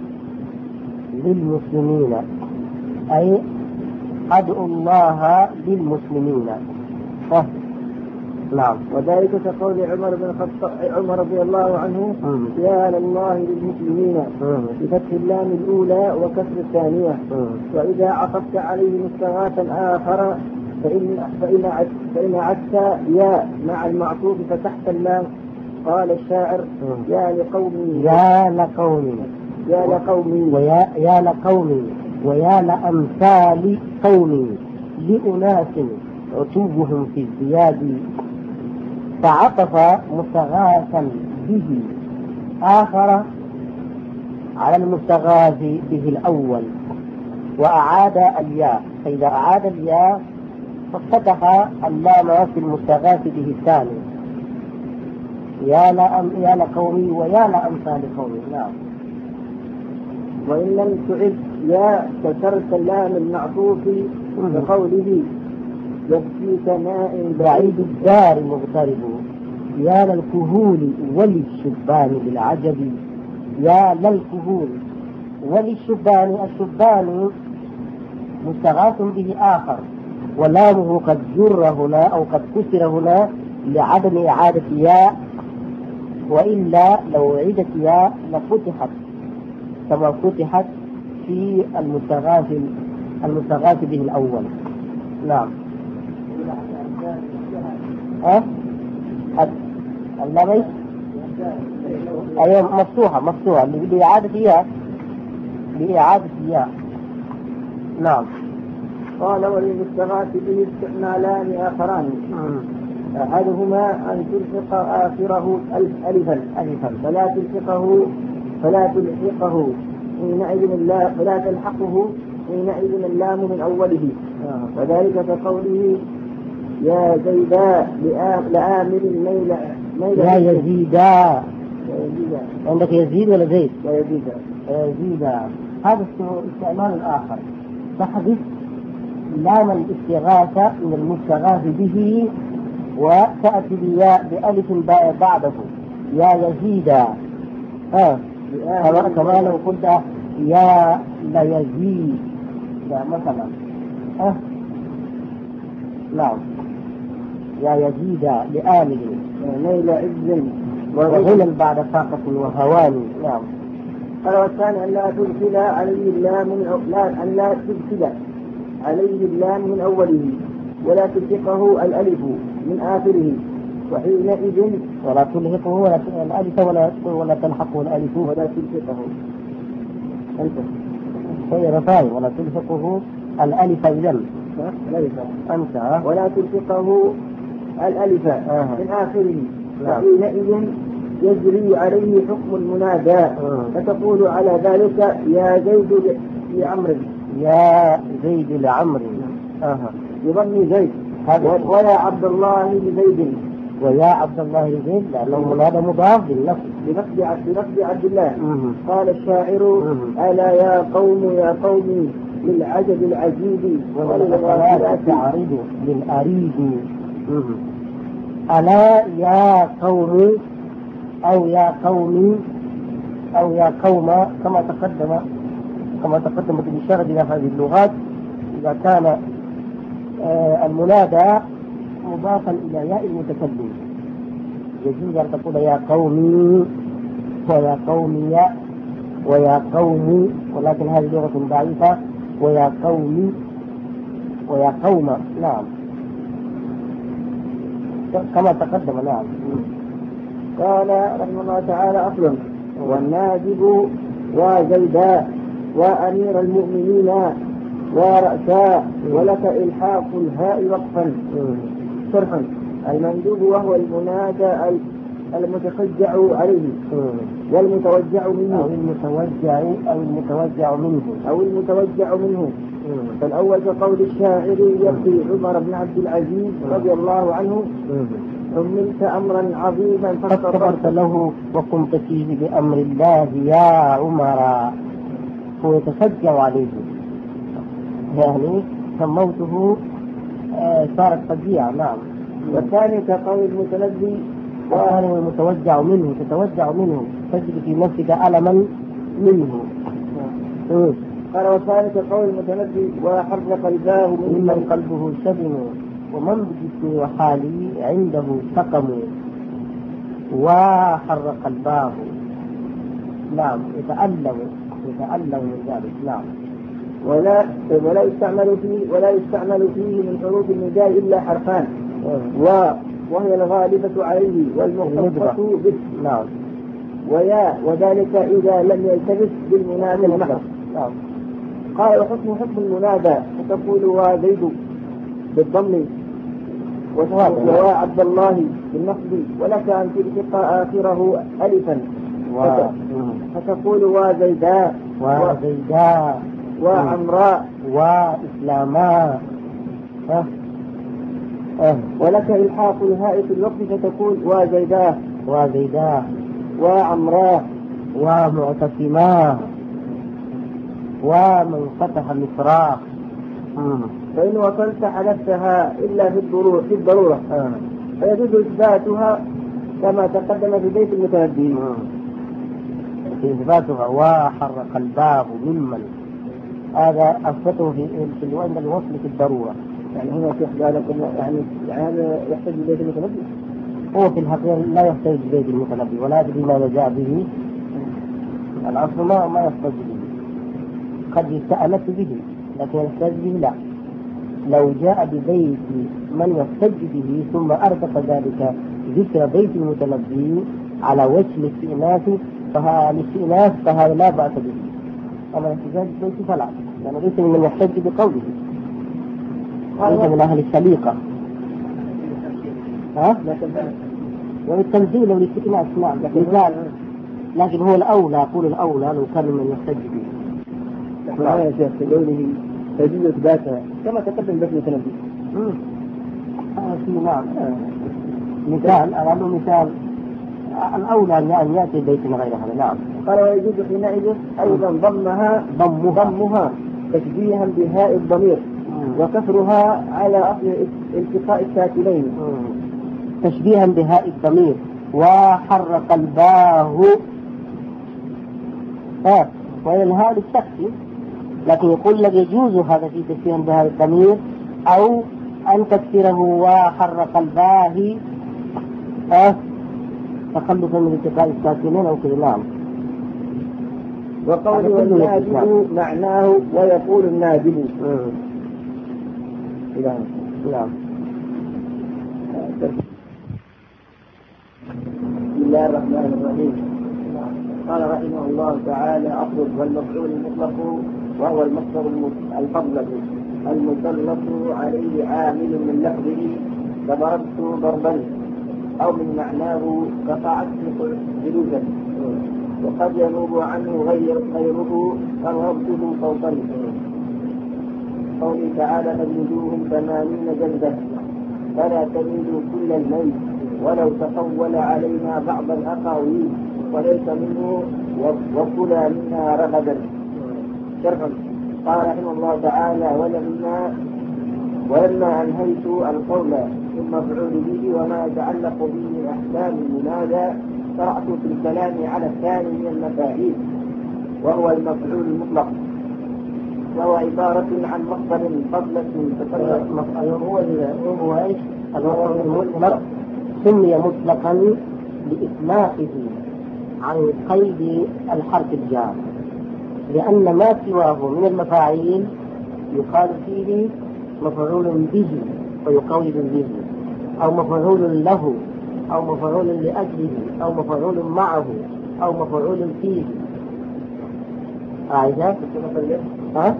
للمسلمين أي أدعو الله للمسلمين. ف... نعم. وذلك كقول عمر بن الخطاب عمر رضي الله عنه مم. يا لله للمسلمين بفتح اللام الأولى وكسر الثانية. مم. وإذا عطفت عليه مستغاثا آخر فإن فإن فإن عدت يا مع المعطوف فتحت اللام. قال الشاعر مم. يا لقومي يا لقومي يا لقومي ويا يا لقومي ويا لأمثال قومي لأناس عتوبهم في الزياد، فعطف مستغاثا به آخر على المستغاث به الأول وأعاد الياء، فإذا أعاد الياء ففتح اللام في المستغاث به الثاني. يا لأم يا لقومي ويا لأمثال قومي. نعم. وإن لم تعد يا كسرت اللام المعطوف بقوله يبكيك ماء بعيد الدار مغترب يا للكهول وللشبان بالعجب. يا للكهول وللشبان، الشبان مستغاث به آخر ولامه قد جر هنا أو قد كسر هنا لعدم إعادة ياء، وإلا لو عيدت ياء لفتحت كما فتحت في المستغاث المستغاث به الأول. نعم. ها؟ اللامي أيوة مفتوحة مفتوحة لإعادة ياء لإعادة ياء. نعم. قال وللمستغاث به استعمالان آخران أحدهما أن تلحق آخره ألفا ألفا فلا تلحقه فلا تلحقه حينئذ لا فلا تلحقه حينئذ اللام من أوله. وذلك كقوله يا زيدا لآمر ميل يا يزيدا. عندك يزيد ولا زيد؟ يا يزيدا. يزيدا هذا استعمال آخر، تحذف لام الاستغاثة من المستغاث به وتأتي بالياء بألف بعده يا يزيدا. ها آه. كما لو قلت يا ليزيد مثلا. ها نعم. يا يزيد لآمل نيل عز وغنى بعد فاقة وهوان. نعم. قال والثاني أن لا تدخل عليه اللام من أو... لا أن لا تدخل عليه اللام من أوله ولا تلحقه الألف من آخره، وحينئذ ولا تلحقه ولا الألف ولا ولا تلحقه الألف ولا تلحقه أنت غير فاهم ولا تلحقه الألف إذن أنت ولا تلحقه الألف آه. من آخره. وحينئذ يجري عليه حكم المنادى. آه. فتقول على ذلك يا زيد لعمر يا زيد لعمر آه. يضمي زيد ويا عبد الله لزيد ويا عبد الله لزيد لأنه منادى مضاف للنفس بنفس عبد الله. آه. قال الشاعر آه. ألا يا قوم يا قوم للعجب العجيب ولا تعرض للأريد. ألا يا قوم أو يا قوم أو يا قوم كما تقدم كما تقدمت بشرعنا هذه اللغات. إذا كان آه المنادى مضافا إلى ياء المتكلم يجوز أن تقول يا قومي ويا قومي ويا قوم، ولكن هذه لغة ضعيفة. ويا قومي ويا قوم نعم كما تقدم. نعم. قال رحمه الله تعالى: أصل والناجب وزيداء وأمير المؤمنين ورأساء ولك إلحاق الهاء وقفا شرحا. المندوب وهو المنادى المتشجع عليه والمتوجع منه أو المتوجع أو المتوجع منه أو المتوجع منه. فالأول كقول الشاعر يبكي عمر بن عبد العزيز رضي الله عنه: حملت أمرا عظيما فاصطبرت له وقمت فيه بأمر الله يا عمر. هو يتشجع عليه، يعني فموته آه صارت فجيعة. نعم. والثاني كقول المتنبي وكان المتوجع منه تتوجع منه تجد في نفسك ألما منه. قال: والثاني كقول المتنبي وحرق الباه ممن قلبه شبن ومن بجسمي وحالي عنده سقم وحرق الباه. نعم. يتألم يتألم من ذلك. نعم. ولا ولا يستعمل فيه ولا يستعمل فيه من حروف النداء إلا حرفان و وهي الغالبة عليه والمختصة به. نعم. ويا وذلك إذا لم يلتبس بالمنادى المحض. نعم. قال: وحكم حكم المنادى فتقول وزيد بالضم ويا عبد الله بالنصب ولك أن تلحق آخره ألفا فتقول وزيداء وزيداء وعمراء وإسلاما. أه. أه. ولك إلحاق الهاء في الوقت فتقول وزيداء وزيداء وعمراء ومعتصما ومن فتح مصراخ. فإن وصلت حدثتها إلا في الضرورة في الضرورة آه. فيجوز إثباتها كما تقدم في بيت المتنبي. في إثباتها وحرق الباب ممن هذا أثبته في في عند الوصل في الضرورة. يعني هنا في لكم يعني يعني يحتاج بيت المتنبي. هو في الحقيقة لا يحتاج بيت المتنبي ولا أدري ماذا جاء به. الأصل ما ما يحتاج به. قد يستأنس به لكن يحتاج به لا. لو جاء ببيت من يحتج به ثم أردف ذلك ذكر بيت المتنبي على وجه الاستئناس فها الاستئناس فهذا لا بأس به. أما احتجاج بيت فلا، يعني ليس من يحتج بقوله، ليس من أهل السليقة. ها؟ والتنزيل والاستئناس نعم، لكن لكن هو الأولى، أقول الأولى لو كان من يحتج به. نعم يا شيخ في قوله تجوز إثباتها كما تقدم بيت المتنبي. في نعم مثال أقول مثال الأولى أن يأتي بيت غير هذا. نعم. قال: ويجوز حينئذ أيضا ضمها ضمها, ضمها تشبيها بهاء الضمير وكسرها على أصل التقاء الساكنين تشبيها بهاء الضمير وحرق الباه آه. وينهى للشخص، لكن يقول لك يجوز هذا في تشبيه بهاء الضمير أو أن تكسره وحرق الباه آه. تخلصا من التقاء الساكنين أو كذا. نعم. وقوله الناجب معناه ويقول الناجب. نعم. نعم. بسم الله الرحمن الرحيم. قال رحمه الله تعالى: أفرض والمفعول المطلق وهو المصدر الفضل المسلط عليه عامل من لفظه كضربت ضربا أو من معناه كقعدت جلوسا، وقد ينوب عنه غير غيره كضربته صوتا. قوله تعالى: فاجلدوهم ثمانين جلدة فلا تميلوا كل الميل ولو تقول علينا بعض الأقاويل وليس منه وكلا منها رغدا. شرحا. قال رحمه الله تعالى: ولما ولما أنهيت القول في المفعول به وما يتعلق به من أحكام المنادى شرعت في الكلام على الثاني من المفاعيل وهو المفعول المطلق، وهو عبارة عن مصدر قبل اسم تكرر. هو هو ايش؟ المفعول المطلق سمي مطلقا لإطلاقه عن قيد الحرف الجار، لأن ما سواه من المفاعيل يقال فيه مفعول به ويقيد به، أو مفعول له، أو مفعول لأجله، أو مفعول معه، أو مفعول فيه. عايزة؟ ها؟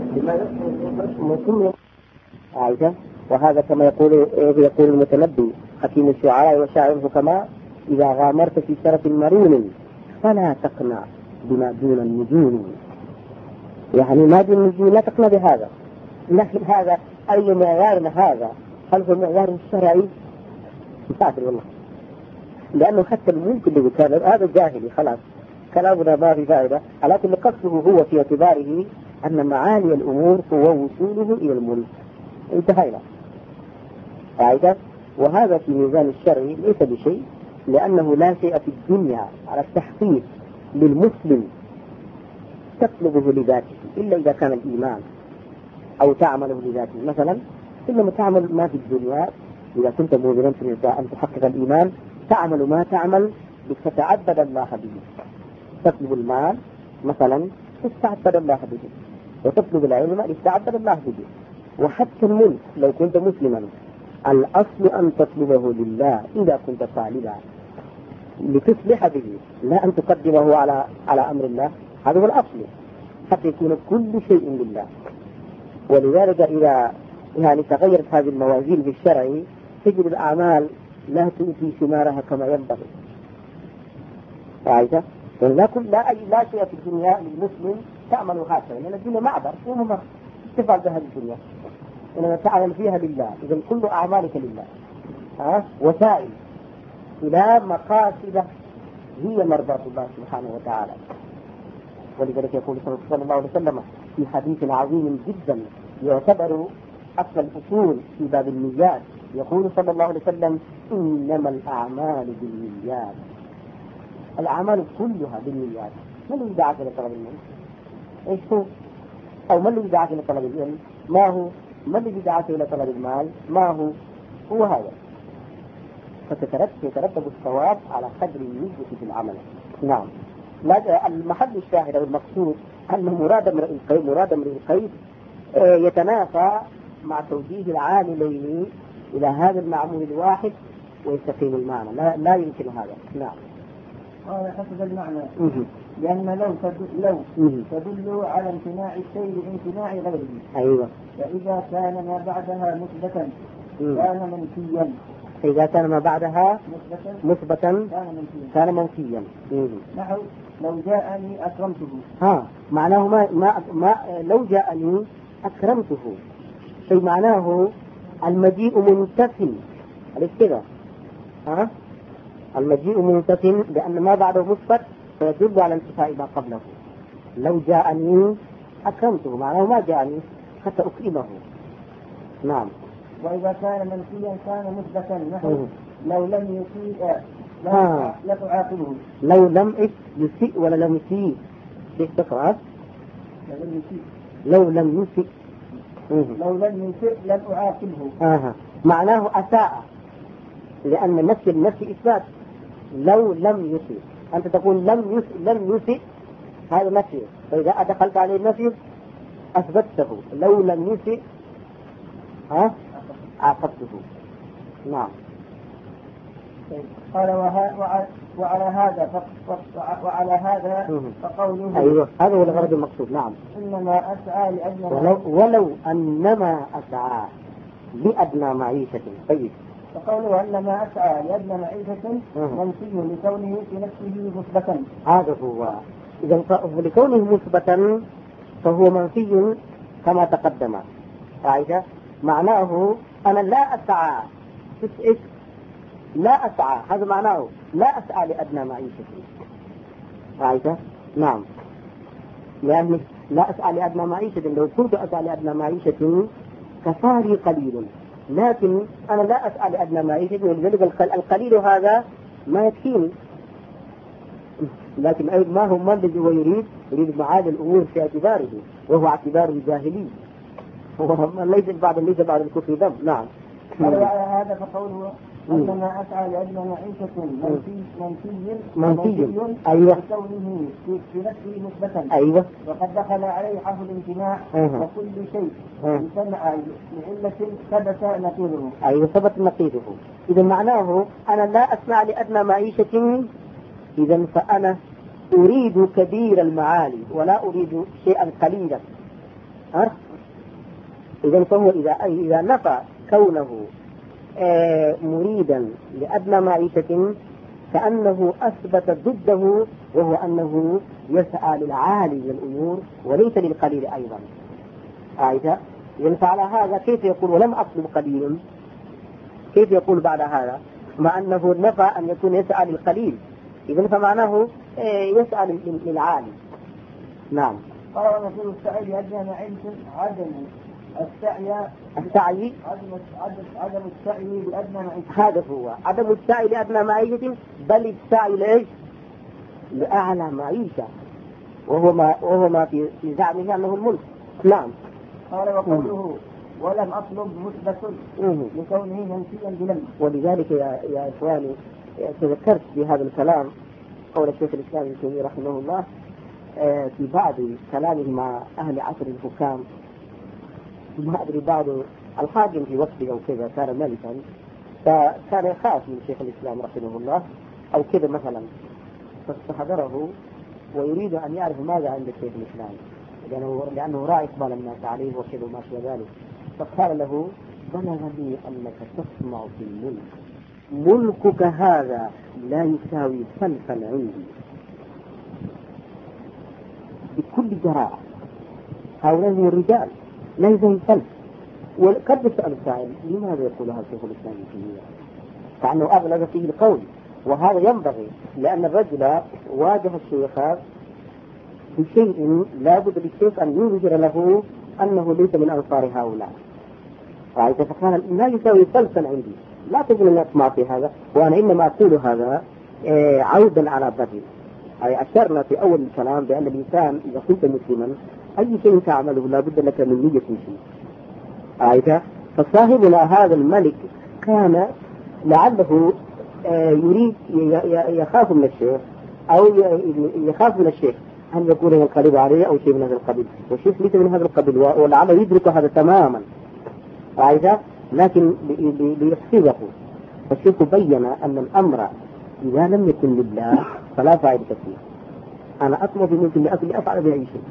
لماذا؟ عايزة؟ وهذا كما يقول يقول المتنبي حكيم الشعراء وشاعر الحكماء: إذا غامرت في شرف مرون فلا تقنع بما دون النجوم. يعني ما دون النجوم لا تقنع بهذا، لكن هذا أي معيار هذا؟ هل هو معيار الشرعي؟ مسافر والله، لأنه حتى الممكن اللي كان هذا جاهلي خلاص كلامنا ما في فائدة، لكن قصده هو في اعتباره أن معاني الأمور هو وصوله إلى الملك. انتهينا. قاعدة. وهذا في ميزان الشرعي ليس بشيء، لأنه لا شيء في الدنيا على التحقيق للمسلم تطلبه لذاته إلا إذا كان الإيمان، أو تعمله لذاته. مثلا إنما تعمل ما في الدنيا إذا كنت مؤمنا أن تحقق الإيمان تعمل ما تعمل لتتعبد الله به. تطلب المال مثلا لتتعبد الله به، وتطلب العلم لتتعبد الله به. وحتى الملك لو كنت مسلما الأصل أن تطلبه لله إذا كنت طالبا لتصلح به، لا أن تقدمه على على أمر الله. هذا هو الأصل حتى يكون كل شيء لله. ولذلك إذا يعني تغيرت هذه الموازين في الشرع تجد الأعمال لا تؤتي ثمارها كما ينبغي. عايزة؟ لا كل لا أي لا شيء في الدنيا للمسلم تعمل هكذا، لأن الدنيا معبر وممر تفعل بهذه الدنيا، إنما تعمل فيها لله. إذا كل أعمالك لله، ها وسائل إلى مقاصد هي مرضاة الله سبحانه وتعالى. ولذلك يقول صلى الله عليه وسلم في حديث عظيم جدا يعتبر أصل الأصول في باب النيات، يقول صلى الله عليه وسلم: إنما الأعمال بالنيات. الأعمال كلها بالنيات. من الذي دعاك إلى طلب العلم؟ إيش هو؟ أو من الذي دعاك إلى طلب العلم؟ ما هو؟ من الذي دعاك إلى طلب المال؟ ما هو؟ هو هذا. فتترتب الثواب على قدر النية في العمل. نعم. المحل الشاهد أو المقصود أن مراد امرئ القيد مراد امرئ القيد يتنافى مع توجيه العاملين إلى هذا المعمول الواحد ويستقيم المعنى. لا, لا يمكن هذا. نعم. قال حسب المعنى، لأن لو تدل, لو تدل على امتناع الشيء بامتناع غيره. أيوة. فإذا كان ما بعدها مثبتا كان منفيا. فإذا كان ما بعدها مثبتا كان منفيا. نحو لو جاءني أكرمته. ها معناه ما, ما, ما لو جاءني أكرمته، أي معناه المجيء منتفي. أليس كذا؟ ها المجيء منتفي لأن ما بعده مثبت فيدل على انتفاء ما قبله. لو جاءني أكرمته معناه ما جاءني حتى أكرمه. نعم. وإذا كان منفيا كان مثبتا. نحو لو لم يسيء لا تعاقبه. لو لم يسيء ولا لم يسيء كيف تقرأ؟ لو لم يسيء لو لم يسيء لو لم يسيء لم أعاقبه. آه. معناه أساء، لأن نفي النفي إثبات. لو لم يسيء أنت تقول لم يسيء لم يسيء هذا نفي، فإذا أدخلت عليه النفي أثبته. لو لم يسيء ها عاقبته. نعم. قال وها وعلى هذا وعلى هذا فقوله أيوه هذا هو الغرض المقصود. نعم. إنما أسعى لأدنى ولو, ولو أنما أسعى لأدنى معيشة. طيب. فقوله أنما أسعى لأدنى معيشة منفي لكونه في نفسه مثبتا. هذا هو. إذا لكونه مثبتا فهو منفي كما تقدم. قاعدة معناه أنا لا أسعى إيش لا أسعى، هذا معناه لا أسعى لأدنى معيشة. قاعدة. نعم. لأني لا أسعى لأدنى معيشة، لو كنت أسعى لأدنى معيشة كفاني قليل، لكن أنا لا أسعى لأدنى معيشة، ولذلك القليل هذا ما يكفيني. لكن أيضا ما هو ما الذي هو يريد؟ يريد معاد الأمور في اعتباره، وهو اعتبار الجاهلي، ليس بعد ليس بعد الكفر دم. نعم. وعلى هذا فقوله أنما أسعى لأجل معيشة منفي منفي منفي أيوة بكونه في, في نفسه مثبتا. أيوة. وقد دخل عليه حرف الامتناع أه. وكل شيء يسمع لعلة ثبت نقيضه. أيوة ثبت نقيضه. إذا معناه أنا لا أسمع لأدنى معيشة، إذا فأنا أريد كبير المعالي ولا أريد شيئا قليلا. أه؟ إذا فهو إذا إذا نفى كونه آه مريدا لأدنى معيشة كأنه أثبت ضده، وهو أنه يسعى للعالي من الأمور وليس للقليل أيضا. أعيد ينفع على هذا كيف يقول ولم أطلب قليل؟ كيف يقول بعد هذا مع أنه نفى أن يكون يسعى للقليل؟ إذا فمعناه آه يسعى للعالي. نعم. قال ونقول السعي لأدنى معيشة عدم السعي السعي عدم عدم السعي لأدنى معيشة. هذا هو عدم السعي لأدنى معيشة، بل السعي لإيش؟ لأعلى معيشة، وهو ما وهو ما في في زعمه أنه الملك. نعم. قال وقوله ولم أطلب مثبت لكونه منفيا بلم. ولذلك يا يا إخواني تذكرت بهذا الكلام قول الشيخ الإسلام ابن تيمية رحمه الله في بعض كلامه مع أهل عصر الحكام. ما أدري بعض الحاكم في وقته أو كذا كان ملكا، فكان يخاف من شيخ الإسلام رحمه الله أو كذا مثلا، فاستحضره ويريد أن يعرف ماذا عند شيخ الإسلام، لأنه, لأنه رأى إقبال الناس عليه وكذا وما شابه ذلك. فقال له بلغني أنك تسمع في الملك، ملكك هذا لا يساوي فلفا عندي. بكل جراءة هؤلاء الرجال لا يزال فلس. وقد يسأل السائل لماذا يقول هذا الشيخ الإسلام ابن تيمية؟ كأنه أبلغ فيه القول، وهذا ينبغي، لأن الرجل واجه الشيخ بشيء لا بد للشيخ أن يظهر له أنه ليس من أنصار هؤلاء. فقال لا يساوي فلسا عندي، لا تقول أن أسمع في هذا، وأنا إنما أقول هذا عودا على بدء. أي أشرنا في أول الكلام بأن الإنسان إذا كنت مسلما أي شيء تعمله لا بد لك من نية فيه. أعيد. فصاحبنا هذا الملك كان لعله يريد يخاف من الشيخ أو يخاف من الشيخ أن يكون ينقلب عليه أو شيء من هذا القبيل، والشيخ ليس من هذا القبيل ولعله يدرك هذا تماما. أعيد. لكن ليحفظه. فالشيخ بين أن الأمر إذا لم يكن لله فلا فائدة فيه. أنا أطلب منكم لأكل أفعل بأي شيء،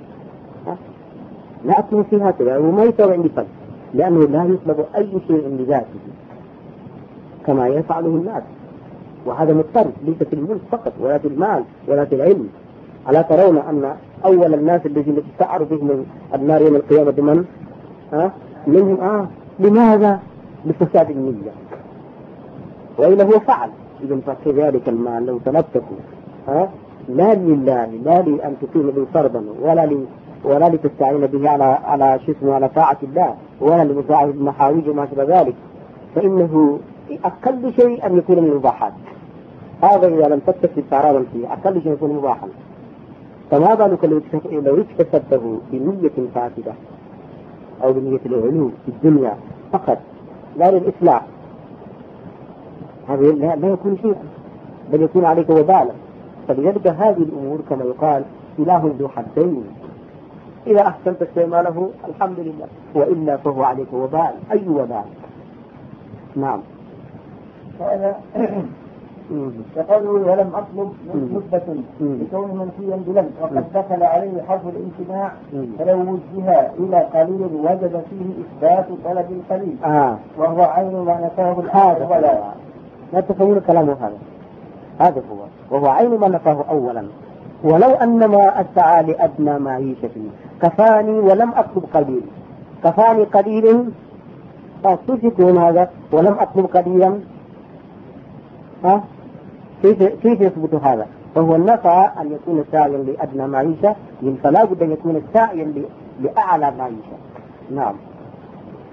لا أطلب فيها كذا وما يسوي عندي فلس، لأنه لا يطلب أي شيء لذاته كما يفعله الناس، وهذا مضطر ليس في الملك فقط ولا في المال ولا في العلم. ألا ترون أن أول الناس الذين تسعر بهم النار يوم القيامة من ها منهم آه لماذا؟ لفساد النية. وإلا هو فعل. إذا فكذلك المال لو تلبسوا ها لا لله لا لأن تقيم به فرضا ولا لي ولا لتستعين به على على شسمه على طاعة الله ولا لمساعدة المحاويج وما شابه ذلك، فإنه أقل شيء أن يكون من المباحات. هذا إذا لم تكتسب تعرضا فيه أقل شيء يكون مباحا، فما بالك لو اكتسبته بنية فاسدة أو بنية العلو في الدنيا فقط لا للإصلاح، هذا لا, لا يكون شيء بل يكون عليك وبالا. فلذلك هذه الأمور كما يقال إله ذو حدين، إذا أحسنت استعماله الحمد لله، وإلا فهو عليك وبال. أي وبال؟ نعم. هذا يقول ولم أطلب مثبت بكون منفيا بلم، وقد دخل عليه حرف الامتناع، فلو وجه إلى قليل وجد فيه إثبات طلب القليل آه. وهو عين ما نفاه الحاجة. ولا لا تفهمون كلامه هذا. هذا هو وهو عين ما نفاه أولا. ولو أنما أسعى لأدنى معيشتي كفاني ولم أطلب قليل، كفاني قليل فاستشكون هذا ولم أطلب قليلا، ها كيف كيف يثبت هذا؟ فهو النفع أن يكون ساعيا لأدنى معيشة، فلا بد أن يكون ساعيا لأعلى معيشة. نعم.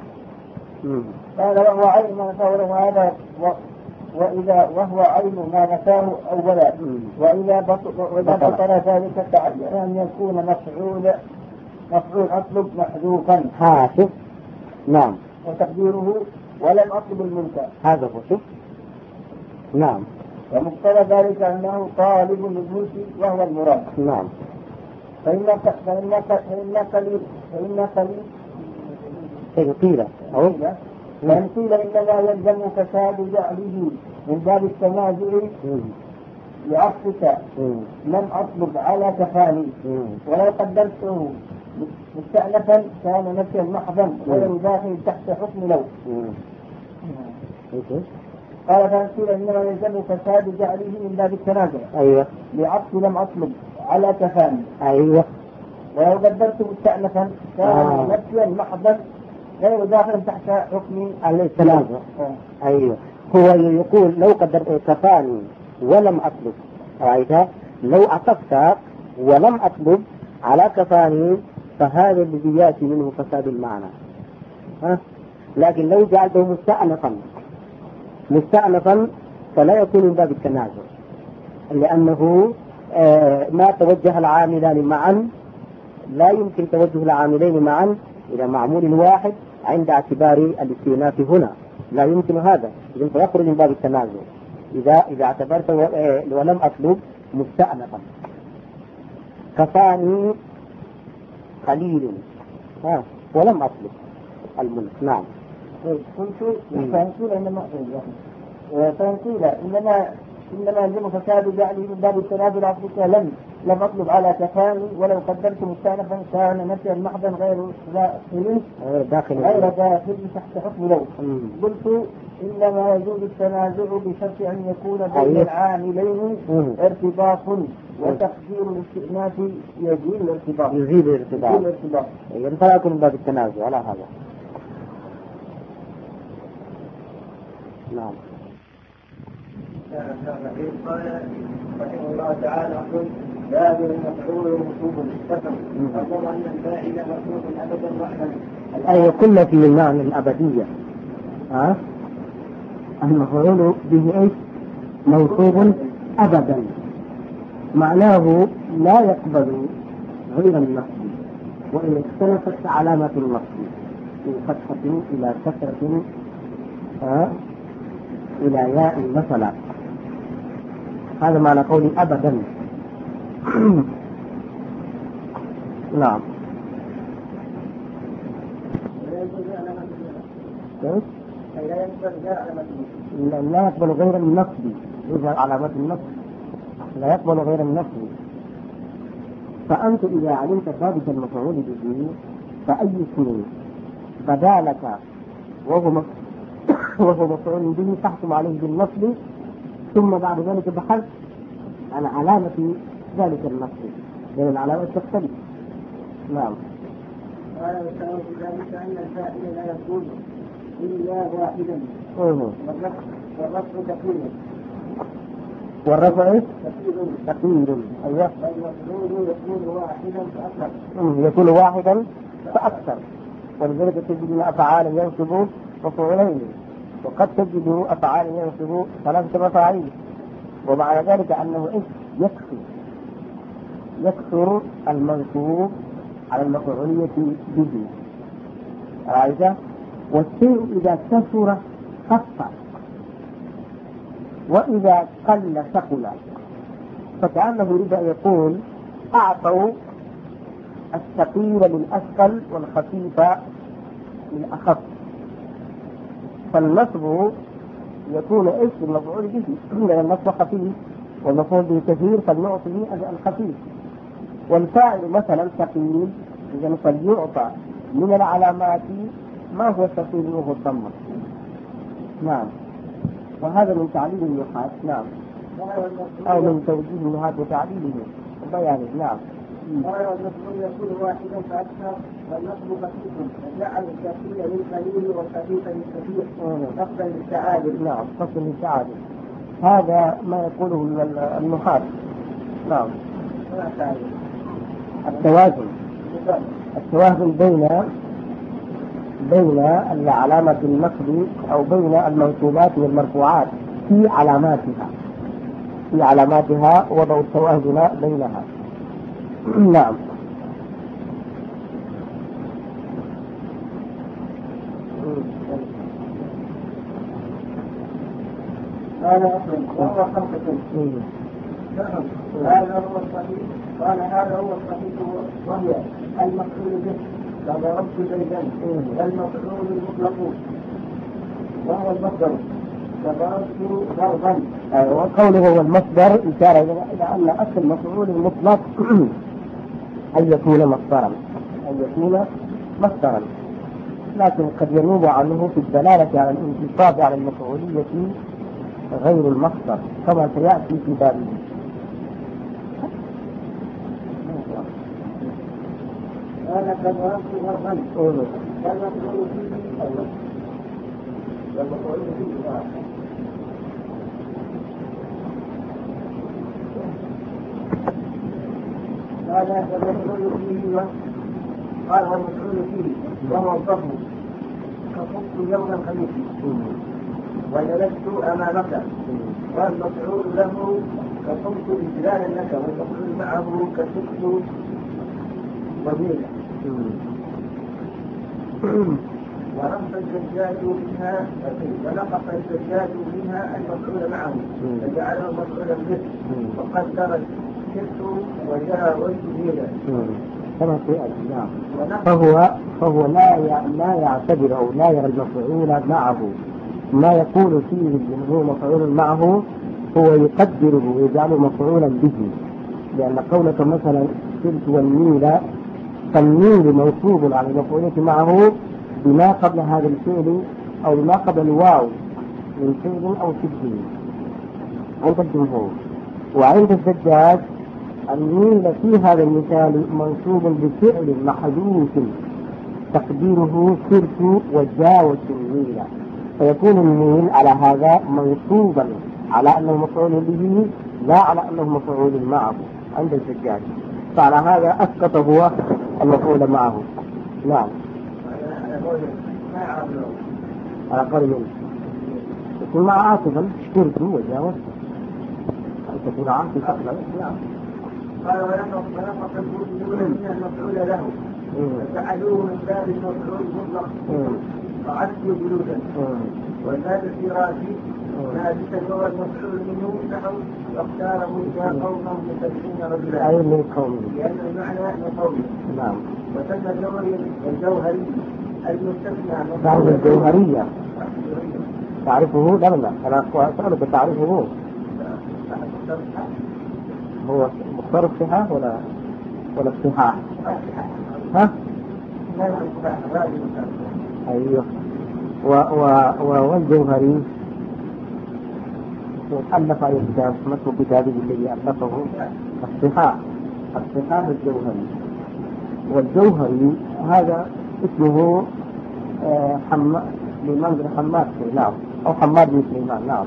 قال وهو عين ما نفاه له هذا وإذا وهو عين ما نفاه أولا وإذا بطل ذلك تعين أن يكون مفعول مفعول أطلب محذوفا. ها شوف. نعم. وتقديره ولم أطلب المنكر. هذا هو شوف. نعم. ومقتضى ذلك أنه طالب للملك وهو المراد. نعم. فإنك فإنك فإنك قليل فإنك قليل فإن قيل أو فإن قيل إنما يلزم فساد جعله من باب التنازع لعطفك لم أطلب على كفاني ولو قدرته مستأنفا كان نفيا محضا غير داخل تحت حكم لو. قال فإن قيل إنما يلزم فساد جعله من باب التنازع. أيوة. لعطف لم أطلب على كفاني. أيوة. ولو قدرته مستأنفا كان آه. نفيا محضا غير داخل تحت حكم التنازع. أيوة. هو يقول لو قدرت كفاني ولم أطلب. رأيت لو أطفت ولم أطلب على كفاني فهذا الذي يأتي منه فساد المعنى. ها؟ لكن لو جعلته مستأنفا مستأنفا فلا يكون من باب التنازع لأنه آه ما توجه العاملان معا لا يمكن توجه العاملين معا إلى معمول واحد عند اعتبار الاستئناف هنا لا يمكن هذا إذن فيخرج من باب التنازع إذا إذا اعتبرت ولم أطلب مستأنفا. كفاني قليل ها ولم أطلب الملك. نعم. قلت فانقيل إنما فانقيل إنما إنما يلزم فساد جعله من باب التنازل عطفك لم لم أطلب على كفاني ولو قدرت مستأنفا كان نفيا محضا غير داخل غير داخل تحت حكم لو. قلت إنما يجوز التنازع بشرط أن يكون بين العاملين ارتباط وتقدير الاستئناف يزيل الارتباط يزيل الارتباط يعني فلا يكون من باب التنازع على هذا. نعم. قال رحمه الله تعالى قل لا المفعول مطلوب السفر أفضل أن الفاعل مطلوب أبدا وحدا. أي كل في المعنى الأبدية. ها المفعول به إيش موصوب أبدا معناه لا يقبل غير النصب وإن اختلفت علامة النصب من فتحة إلى كسرة ها إلى ياء مثلا. هذا معنى قولي أبدا. نعم. لا يقبل غير النصب إذا علامة النصب لا يقبل غير النصب. فأنت إذا علمت ثابت المفعول به فأي اسم بدالك وهو وهو مفعول به تحكم عليه بالنصب ثم بعد ذلك بحث على علامة ذلك النصب لأن العلامة تختلف. نعم. قال وسبب ذلك أن الفاعل لا يكون إلا واحدا والرفع كثير والرفع كثير أيوه والمفعول يكون واحدا فأكثر يكون واحدا فأكثر ولذلك تجد أفعال ينصب مفعولين وقد تجد أفعال ينصب ثلاثة مفاعيل ومعنى ذلك أنه إيش يكثر يكثر المنصوب على المفعولية به. رأيت والشيء إذا كثر خف وإذا قل ثقل فكأنه يريد أن يقول أعطوا الثقيل للأثقل والخفيف للأخف. فالنصب يكون إيش المفعول به لأن النصب خفيف والمفعول به كثير فلنعطي الخفيف والفاعل مثلا ثقيل إذا فليعطى من العلامات ما هو الثقيل وهو الضمة. نعم. وهذا من تعليل النحاة. نعم. أو من توجيه النحاة وتعليله وبيانه. نعم. قال والمفعول يكون واحدا فأكثر والنصب خفيف فجعل الكثير للقليل والخفيف للكثير قصدا للتعادل. نعم قصدا للتعادل. هذا ما يقوله النحاة. نعم. التوازن التوازن بين بين علامة النصب أو بين المنصوبات والمرفوعات في علاماتها في علاماتها وضع التوازن بينها. نعم. هذا أصل وهو خمسة. هذا هو الصحيح. قال هذا هو الصحيح وهي المفعول به كضربت زيدا المفعول المطلق وهو المصدر كضربت ضربا. وقوله هو المصدر إشارة إلى أن أصل المفعول المطلق أن يكون مصدرا أن يكون مصدرا لكن قد ينوب عنه في الدلالة على الانتصاب على المفعولية غير المصدر كما سيأتي في بابه. أنا كضربت ضربا كالمفعول فيه والمفعول فيه هذا المفعول فيه قال والمفعول فيه وهو الضرب كصبت يوم الخميس وجلست أمامك والمفعول له كصبت إجلالا لك والمفعول معه كصبت وزيلا. ونقص الزجاج منها ونقص الزجاج منها المفعول معه فجعله مفعولا به وقدر الشرك وجاء وزيلا كما سيأتي. نعم. فهو فهو لا لا يعتبر أو لا يرى المفعول معه ما يقول فيه الجمهور مفعول معه هو يقدره ويجعله مفعولا به لأن قولك مثلا الشرك والنيل فالنيل موصوب على المفعولة معه بما قبل هذا الفعل أو بما قبل الواو من فعل أو شبه عند الجمهور. وعند الزجاج النيل في هذا المثال منصوب بفعل محذوف تقديره سرت وجاوز النيل فيكون النيل على هذا منصوبا على أنه مفعول به لا على أنه مفعول معه عند الزجاج فعلى هذا أسقط هو المفعول معه. نعم. على قول يكون مع عاطفا سرت وجاوز أن تكون عاطفا. قال ونقص المفعول من المفعول له فجعلوه من باب المفعول المطلق فعدوا جلودا والباب الفراشي ثابتا هو المفعول منه نحو واختار موسى قومه بسبعين رجلا أي من قومه لأن المعنى من قومه. نعم. وسمى الجوهري الجوهري المستثنى تعرف الجوهرية تعرفه؟ لا لا أنا أسألك تعرفه هو مختار الصحاح ولا ولا الصحاح؟ ها؟ أيوه. و و والجوهري ألف على الكتاب مثل كتابه الذي ألفه الصحاح الصحاح الجوهري. والجوهري هذا اسمه حماد بمنزل حماد نعم أو حماد بن سليمان. نعم.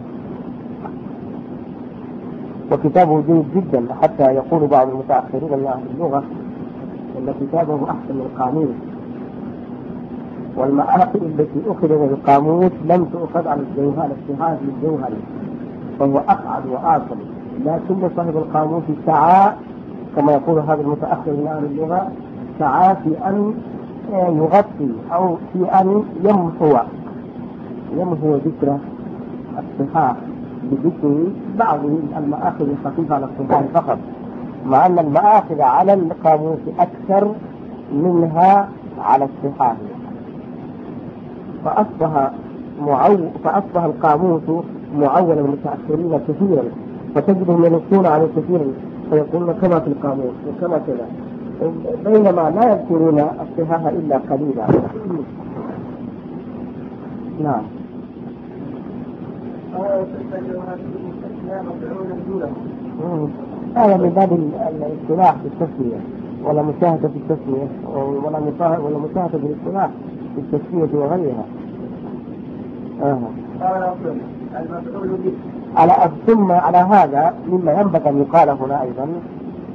وكتابه جيد جدا حتى يقول بعض المتأخرين من أهل اللغة أن كتابه أحسن من القاموس والمآخذ التي أخذ من القاموس لم تؤخذ على الجوهر الصحاح للجوهري فهو أقعد وآصل لكن صاحب القاموس سعى كما يقول هذا المتأخر من أهل اللغة سعى في أن يغطي أو في أن يمحو يمحو ذكر الصحاح بذكر بعض المآخذ الخفيفة على الصحاح فقط مع أن المآخذ على القاموس أكثر منها على الصحاح فأصبح معو... فأصبح القاموس معولا المتأخرين كثيرا فتجدهم ينصون على كثيرا فيقولون كما في القاموس وكما كذا بينما لا يذكرون الصحاح إلا قليلا. نعم. هذا من باب الاصطلاح في التسمية ولا مشاهدة في التسمية ولا ولا مشاهدة في الاصطلاح في التسمية وغيرها. آه. على ثم على هذا مما ينبغي أن يقال هنا أيضا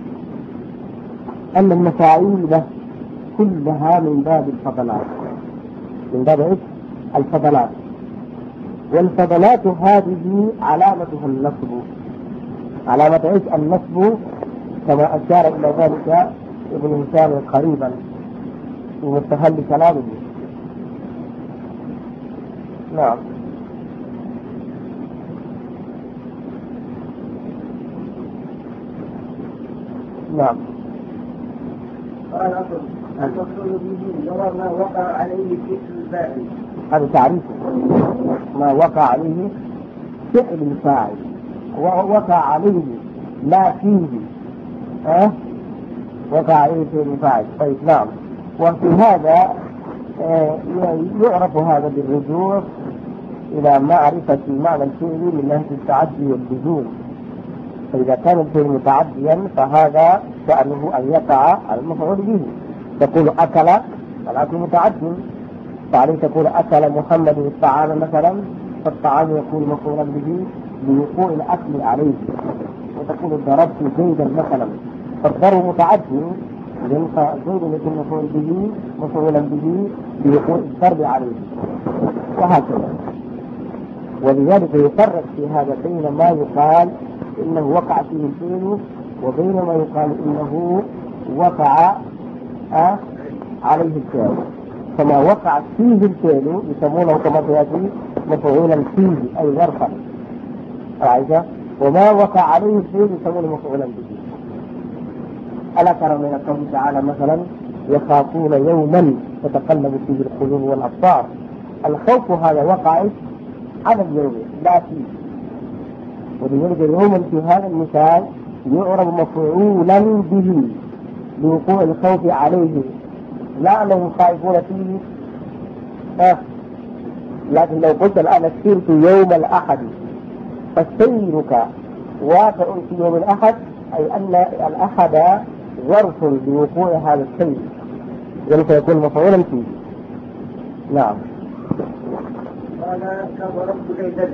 أن المفاعيل كلها من باب الفضلات من باب إيش؟ الفضلات. والفضلات هذه علامتها النصب. علامة إيش؟ النصب، كما أشار إلى ذلك ابن هشام قريبا في مستهل كلامه. نعم. نعم. قال المقصود به هو ما وقع عليه فعل الفاعل. هذا تعريفه، ما وقع عليه فعل الفاعل، ووقع عليه لا فيه. أه؟ وقع عليه فعل الفاعل. طيب نعم. وفي هذا آه يعرف هذا بالرجوع إلى معرفة معنى الفعل من ناحية التعدي واللزوم. فإذا كان الفعل متعديا فهذا شأنه أن يقع على المفعول به. تقول أكل، الأكل متعدي، فعليه تقول أكل محمد الطعام مثلا، فالطعام يكون مفعولا به لوقوع الأكل عليه. وتقول ضربت زيدا مثلا، فالضرب متعدي، يبقى زيد يكون مفعول به مفعولا به لوقوع الضرب عليه، وهكذا. ولذلك يفرق في هذا بين ما يقال إنه وقع فيه الفعل وبين ما يقال إنه وقع أه عليه الفعل. فما وقع فيه الفعل يسمونه كما سيأتي مفعولا فيه أي ظرفا، أعيشه. وما وقع عليه الفعل يسمونه مفعولا به. ألا ترى من قوله تعالى مثلا يخافون يوما تتقلب فيه القلوب والأبصار. الخوف هذا وقع على اليوم لا فيه، ولذلك يوما في هذا المثال يعرب مفعولا به لوقوع الخوف عليه، لا أنهم خائفون فيه. آه. لكن لو قلت الآن سرت يوم الأحد، فسيرك واقع في يوم الأحد، أي أن الأحد ظرف لوقوع هذا السير، ذلك يكون مفعولا فيه. نعم. قال كضربت زيدا.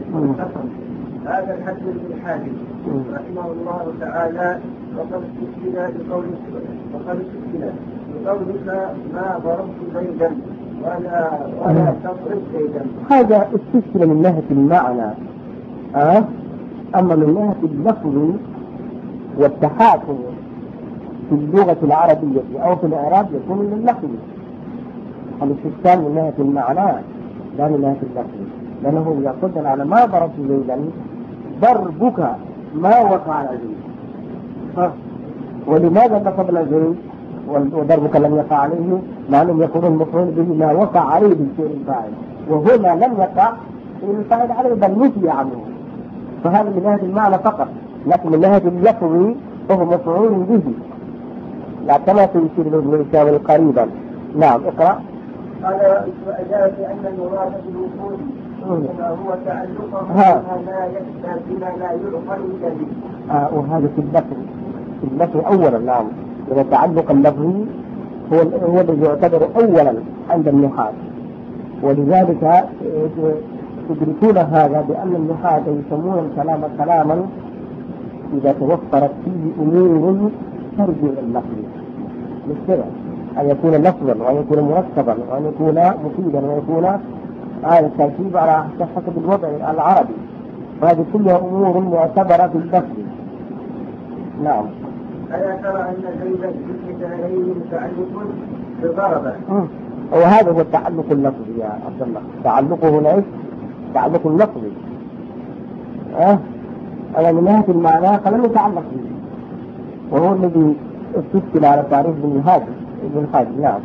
هذا الحد بن حاتم رحمه الله تعالى، وقد استثنى بقول وقد استثنى بقولك ما ضربت زيدا ولا ولا تضرب زيدا. هذا استثنى من ناحية المعنى، أه؟ أما من ناحية اللفظ والتحاكم في اللغة العربية أو في الإعراب يكون من اللفظ. الاستثناء من ناحية المعنى لا من ناحية اللفظ، لأنه يقول على ما ضربت زيدا ضربك ما وقع على زيد. ولماذا نصبنا زيد وضربك لم يقع عليه؟ لأنهم يقولون المفعول به ما وقع عليه بالفعل الفاعل، وهنا لم يقع الفاعل عليه بل نفي عنه. فهذا من ناحية المعنى فقط، لكن من ناحية اللفظ فهو مفعول به، لا كما تشير ابن هشام قريبا. نعم اقرأ. قال وأجاب بأن المراد بالوصول إنما هو تعلقه بما لا يشبه بما لا يعقل به. آه وهذا في اللفظ، في اللفظ أولا. نعم. إذا تعلق اللفظي هو هو الذي يعتبر أولا عند النحاة، ولذلك يدركون هذا بأن النحاة يسمون الكلام كلاما إذا توفرت فيه أمور ترجع اللفظ، بالسرعة أن يكون لفظا وأن يكون مركبا وأن يكون مفيدا وأن يكون هذا التركيب على حسب الوضع العربي. فهذه كلها أمور معتبرة في اللفظ. نعم. ألا ترى أن زيدا يثبت عليه متعلق بضربه؟ وهذا هو التعلق اللفظي يا عبد الله. تعلقه هنا ايش؟ تعلق اللفظي. أه؟ أنا من ناحية المعنى فلم يتعلق به، وهو الذي استشكل على تعريف ابن الهادي ابن الهادي. نعم.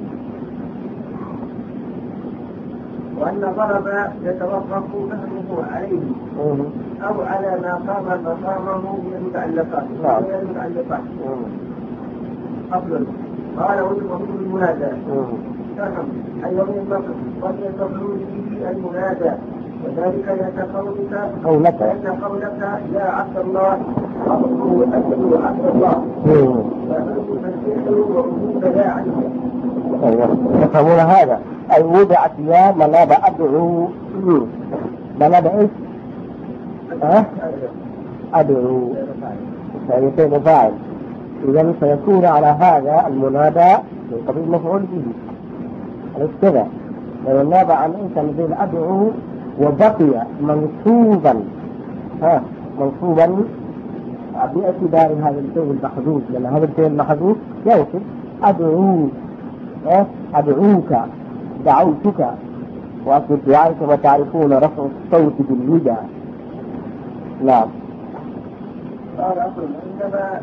وأن ضرب يتوقف فهمه عليه أو على ما قام مقامه من المتعلقات. نعم. من المتعلقات. أفضل. قال وجهه المنادى. فهم أي ومن المفعول به المنادى، وذلك لأن قولك قولك لأن قولك يا عبد الله أمره أجل عبد الله وأمره الفعل وأمور لا عنه. يفهمون هذا؟ أي وضعت يا مناب أدعو. مناب إيش؟ أه؟ أدعو يعني فعل فاعل، إذا سيكون على هذا المنادى من قبيل مفعول به. أليس كذا؟ لو نابع عن أنت مثل أدعو وبقي منصوبا ها منصوبا باعتبار هذا الفعل المحذوف، لأن هذا الفعل المحذوف يوصف أدعو أدعوك دعوتك، وأصل الدعاء كما تعرفون رفع الصوت بالنداء. نعم. قال أقول إنما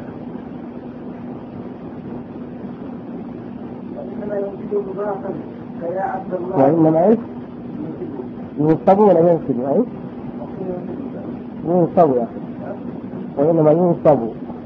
وإنما ينسب مضافا فيا عبد الله. وإنما إيش؟ ينصب ولا ينسب؟ إيش؟ ينصب يا أخي. وإنما ينصب.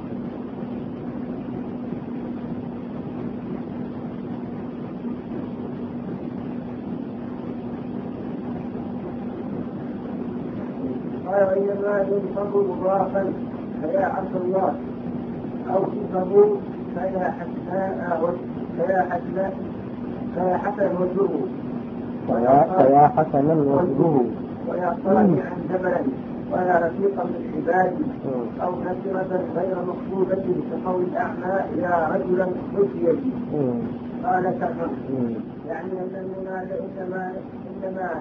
قال وإنما ينصب مضافا فيا عبد الله، أو صفه فيا حسناء فيا حسناء فيا حسن وجهه فيا حسنا وجهه ويا طالعا جبلا ويا رفيقا بالعباد، أو نكرة غير مقصودة كقول الأعمى يا رجلا خشي بي. قال كفر، يعني أن المنادى إنما إنما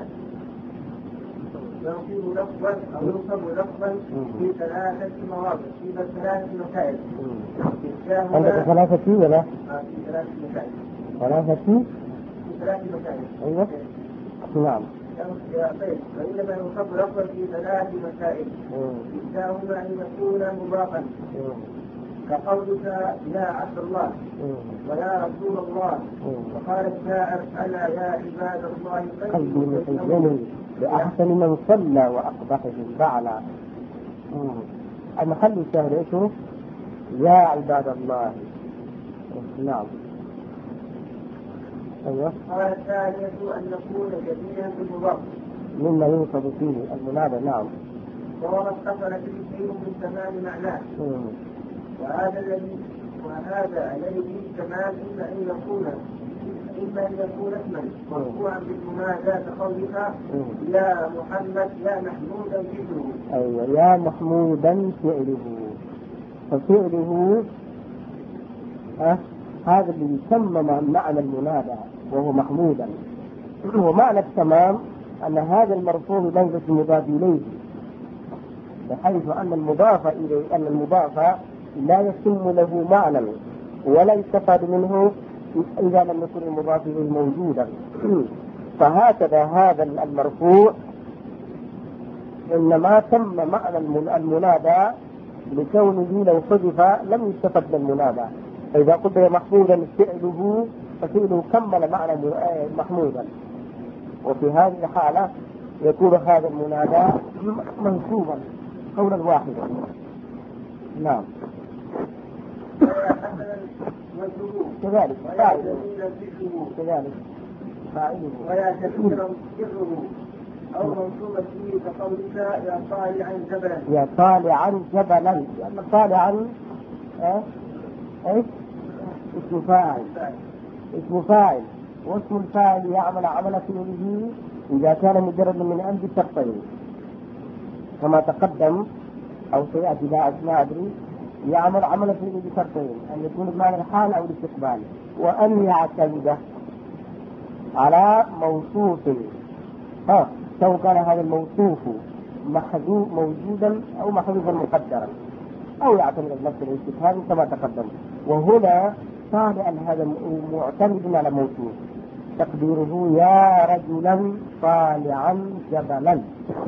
ينصب لفظا أو ينصب لفظا في ثلاثة مواضع في ثلاث مسائل. عندك ثلاثة ولا؟ في ثلاث مسائل. ثلاثة في ثلاث مسائل. أيوة. نعم. طيب فإنما ينصب لفظا في ثلاث مسائل. إحداهما أن يكون مضافا كقولك يا عبد الله ويا رسول الله. وقال الشاعر ألا يا عباد الله قلبي مسجن بأحسن من صلى وأقبحه البعلى. المحل الشاهد ايش هو؟ يا عباد الله. نعم. ايوه. قال الثانية أن نكون جديدا بالمضاف مما ينصب فيه المنادى. نعم. وهو ما اتصل به شيء من تمام معناه. وهذا الذي وهذا الذي فيه تمام إما أن يكون إما أن يكون اسما مرفوعا بالمنادى كقولك يا محمد يا محمودا فعله. أيوة يا محمودا فعله. ففعله أه هذا اللي يسمى معنى المنادى وهو محمودا. ومعنى التمام أن هذا المرفوع بمنزلة المضاف إليه، بحيث أن المضاف إليه أن المضاف لا يتم له معنى ولا يستفاد منه إذا لم يكن المضاف إليه موجودا. فهكذا هذا المرفوع إنما تم معنى المنادى لكونه لو حذف لم يستفد من المنادى. فإذا قلت محمودا فعله ففعله كمل معنى محمودا، وفي هذه الحالة يكون هذا المنادى منصوبا قولا واحدا. نعم. كذلك فاعله كذلك فاعله ويا كثيرا سره أو منصوبا فيه كقولك يا طالعا جبلا. يا طالعا جبلا، لأن طالعا اه ايش؟ اسم فاعل. اسم فاعل، واسم الفاعل يعمل عمل فعله إذا كان مجرد من أنف الشرطين كما تقدم أو سيأتي لا أدري. يعمل عمل فعله بشرطين، أن يكون بمعنى الحال أو الاستقبال، وأن يعتمد على موصوف ها سواء كان هذا الموصوف محذوف موجودا أو محذوفا مقدرا، أو يعتمد على نفس الاستفهام كما تقدم. وهنا طالعا هذا معتمد على موصوف تقديره يا رجلا طالعا جبلا.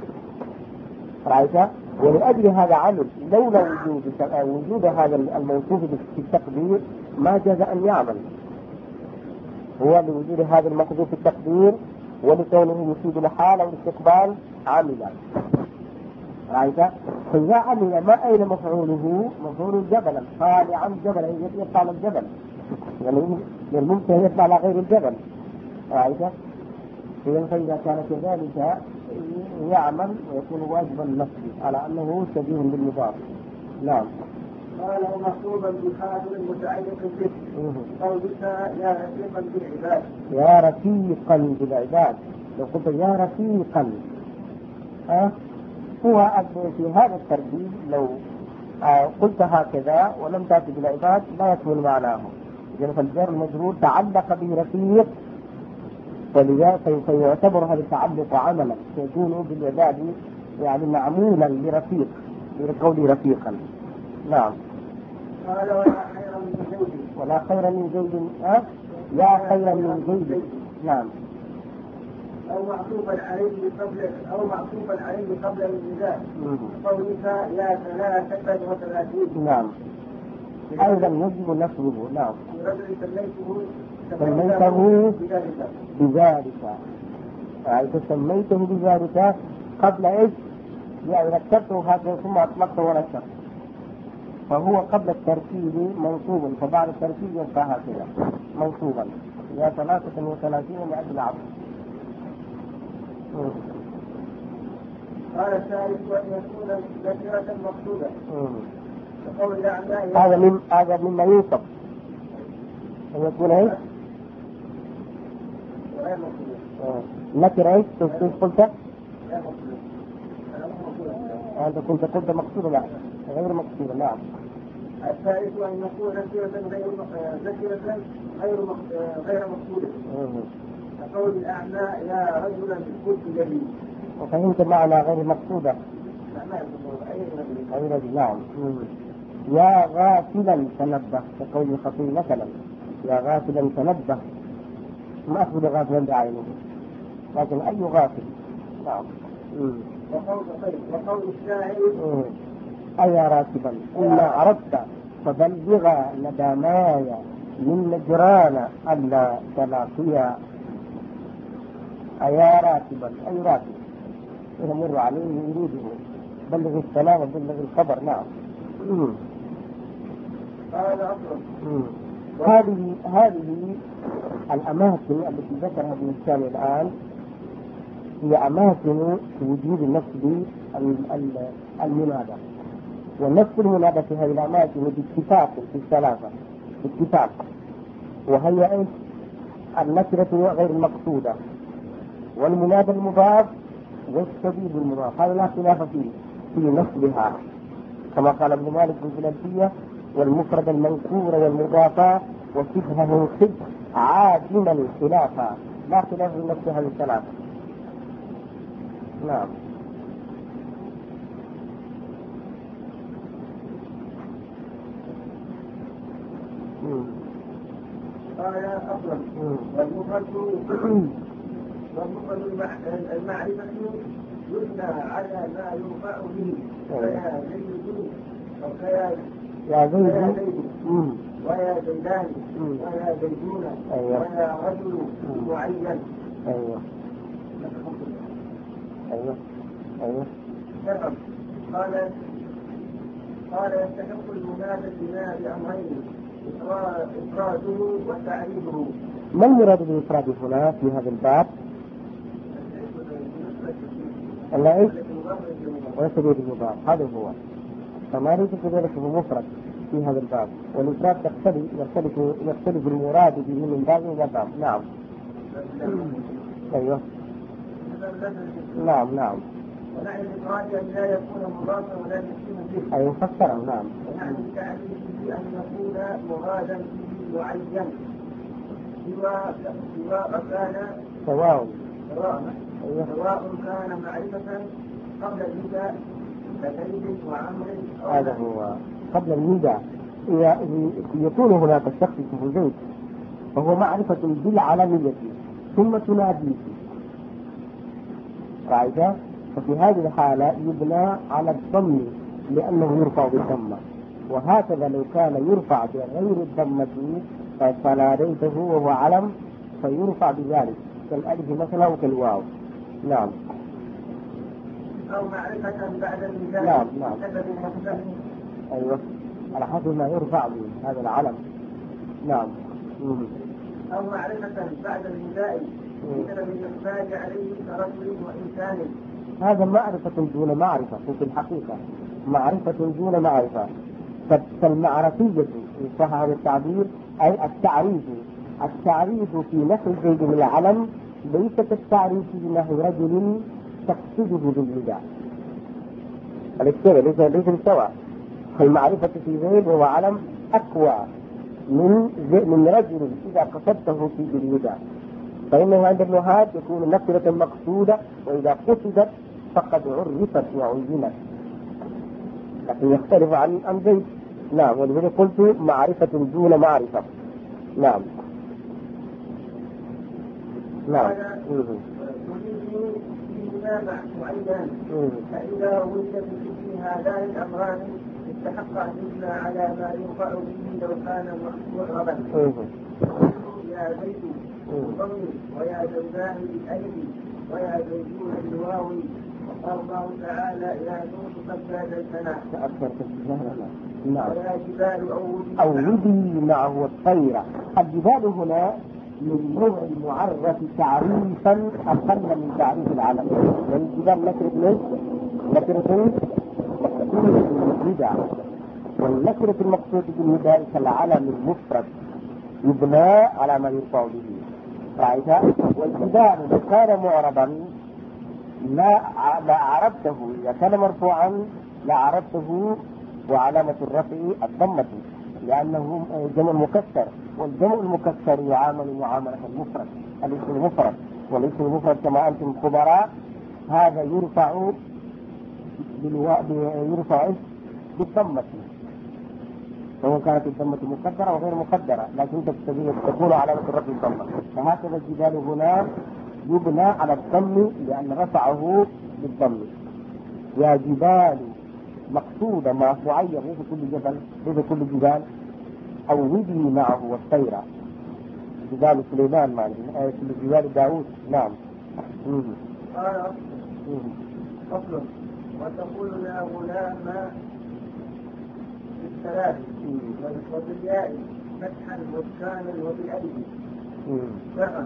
رأيت؟ ولأجل هذا عمل لولا وجود وجود هذا الموصوف في التقدير ما جاز أن يعمل، هو لوجود هذا المحذوف في التقدير ولكونه يفيد الحال والاستقبال عمل. رأيت؟ فإذا عمل ما أين مفعوله؟ مفعول جبلا طالعا جبلا يطلع على الجبل، يعني الممكن يطلع على غير الجبل. رأيت؟ فإذا كان كذلك يعمل ويكون واجبا نفسه على أنه شبيه بالمضاف. نعم. قال ومخطوبا بخاطر متعلق به قولك يا رفيقا بالعباد. يا رفيقا بالعباد، لو قلت يا رفيقا أه؟ هو في هذا الترتيب لو أه قلت هكذا ولم تأتي بالعباد لا يكمل معناه. إذن فالجار المجرور تعلق به رفيق ولذا فيعتبر هذا التعلق عملا، يكون باليداد يعني معمولا لرفيق، لقول رفيقا. نعم. قال ولا خير من زوج ولا خير من زوج أه؟ يا خير من زوج. نعم. أو معطوفا عليه قبل أو معطوفا عليه قبل النداء قولك يا ثلاثة وثلاثين. نعم. أيضا يجب نصبه. نعم. رجل سميته سميته بذلك، إذا سميته بذلك قبل إيش؟ يعني ركبته هكذا ثم أطلقته ونشر، فهو قبل التركيب منصوب، فبعد التركيب يبقى هكذا منصوبا. يا ثلاثة وثلاثين لأجل عبد. قال الثالث أن يكون ذكرة مقصودة كقول الأعمال. هذا من هذا مما ينصب أن يكون إيش؟ غير مقصودة. نكر إيش؟ كيف قلت؟ غير مقصودة. أنت كنت قلت مقصودة. لا غير مقصودة. نعم. الثالث أن يكون ذكرة غير ذكرة غير غير مقصودة كقول الأعمى يا رجلا كنت جليل. وفهمت معنى غير مقصودة. غير رجل. نعم. يا غافلا تنبه كقول الخطيب مثلا يا غافلا تنبه، ما أخذ غافلا بعينه لكن أي غافل. نعم. وقول الشاعر أيا راكبا إلا أردت فبلغ ندامايا من نجران ألا تلاقيا. أيا راكبا أي راكب يمر عليه يريده بلغ السلام وبلغ الخبر. نعم. هذه هذه الأماكن التي ذكرها ابن الشام الآن هي أماكن وجود النصب المنادى، والنصب المنادى في هذه الأماكن باتفاق في الثلاثة باتفاق، وهي أيضا النكرة غير المقصودة والمنادى المضاف والشبيه المضاف، هذا لا خلاف فيه في نصبها كما قال ابن مالك في الألفية، والمفرد المنكور والمضافة وشبهه انصب عادما خلافا، لا خلاف في نصب هذه الثلاثة. نعم. قال أصلا والمفرد والمفرد المعرفة يبنى على ما يرفع به فيا زيد وكيا يا زيد ويا زيدان ويا زيدون ويا رجل معين. أيوه أيوه أيوه. قال قال يستحق المنادى بما بأمرين إفراده وتعريفه. ما المراد بالإفراد هنا في هذا الباب؟ الله إيش؟ ويسبب المضاف، هذا هو. فما ليس كذلك هو مفرد في هذا الباب، والإفراد يختلف يختلف يختلف المراد به من باب إلى باب. نعم. أيوه. نعم نعم. ونحن الإفراد أن لا يكون مضافا ولا يكون به. أيوه فسره. نعم. ونحن التعريف أن يكون مرادا به معين سواء سواء كان سواء سواء سواء كان معرفة قبل النداء كزيد وعمر. هذا هو قبل النداء. يكون هناك الشخص اسمه زيد وهو معرفة بالعلمية ثم تناديه، رأيت؟ ففي هذه الحالة يبنى على الضم لأنه يرفع بالضمة، وهكذا لو كان يرفع بغير الضمة فناديته وهو علم فيرفع بذلك كالألف مثلا وكالواو. نعم. أو معرفة بعد النداء. نعم نعم. أيوه على حسب ما يرفع به هذا العلم. نعم. أو معرفة بعد النداء بسبب الإخفاء عليه كرجل وإنسان. هذا معرفة دون معرفة في الحقيقة، معرفة دون معرفة. فالمعرفية إن صح هذا التعبير أي التعريف التعريف في نحو زيد من العلم ليس التعريف في نحو رجل تقصده بالنداء. الاستوى ليس ليس السوى. المعرفة في زيد وهو علم أقوى من من رجل إذا قصدته في بالنداء. فإنه عند النحاة يكون نكرة مقصودة، وإذا قصدت فقد عرفت وعينت، لكن يختلف عن عن زيد. نعم، ولذلك قلت معرفة دون معرفة. نعم نعم. فإذا وجد في هذان الأمران استحق أن يبنى على ما ينفع به لو كان معربا. يا زيد بالضم ويا زيدان بالألف ويا زيدون بالواو. وقال الله تعالى يا نوح قد ناديتنا. نعم. ويا جبال أوردي معه الطير. الجبال هنا من نوع المعرف تعريفا أقل من تعريف العالم. والجبال نكرة ليش؟ نكرة مقصودة بالهدى، والنكرة المقصودة بالهدى كالعلم المفرد يبنى على ما يرفع به. رأيت؟ والجبال إذا كان معربا لا لا عرفته، إذا كان مرفوعا لا عرفته، وعلامة الرفع الضمة لأنه جمع مكسر، والجمع المكسر يعامل معاملة المفرد. الاسم المفرد والاسم المفرد كما أنتم خبراء هذا يرفع بالو... يرفع بالضمة، سواء كانت الضمة مقدرة وغير مقدرة، لكن تكون علامة الرفع الضمة. فهكذا الجبال هنا يبنى على الضم لأن رفعه بالضم. يا جبال مقصودة ما معين، ليس كل جبل ليس كل جبال. أوردي معه والطير، جبال سليمان معه جبال داود. نعم. قال فصل وتقول يا غلام بالثلاث وبالياء فتحا وسكانا وبالألف شرعا.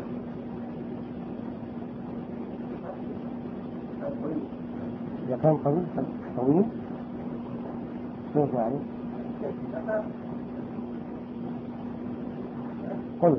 إذا كان طويل طويل كيف يعني؟ قل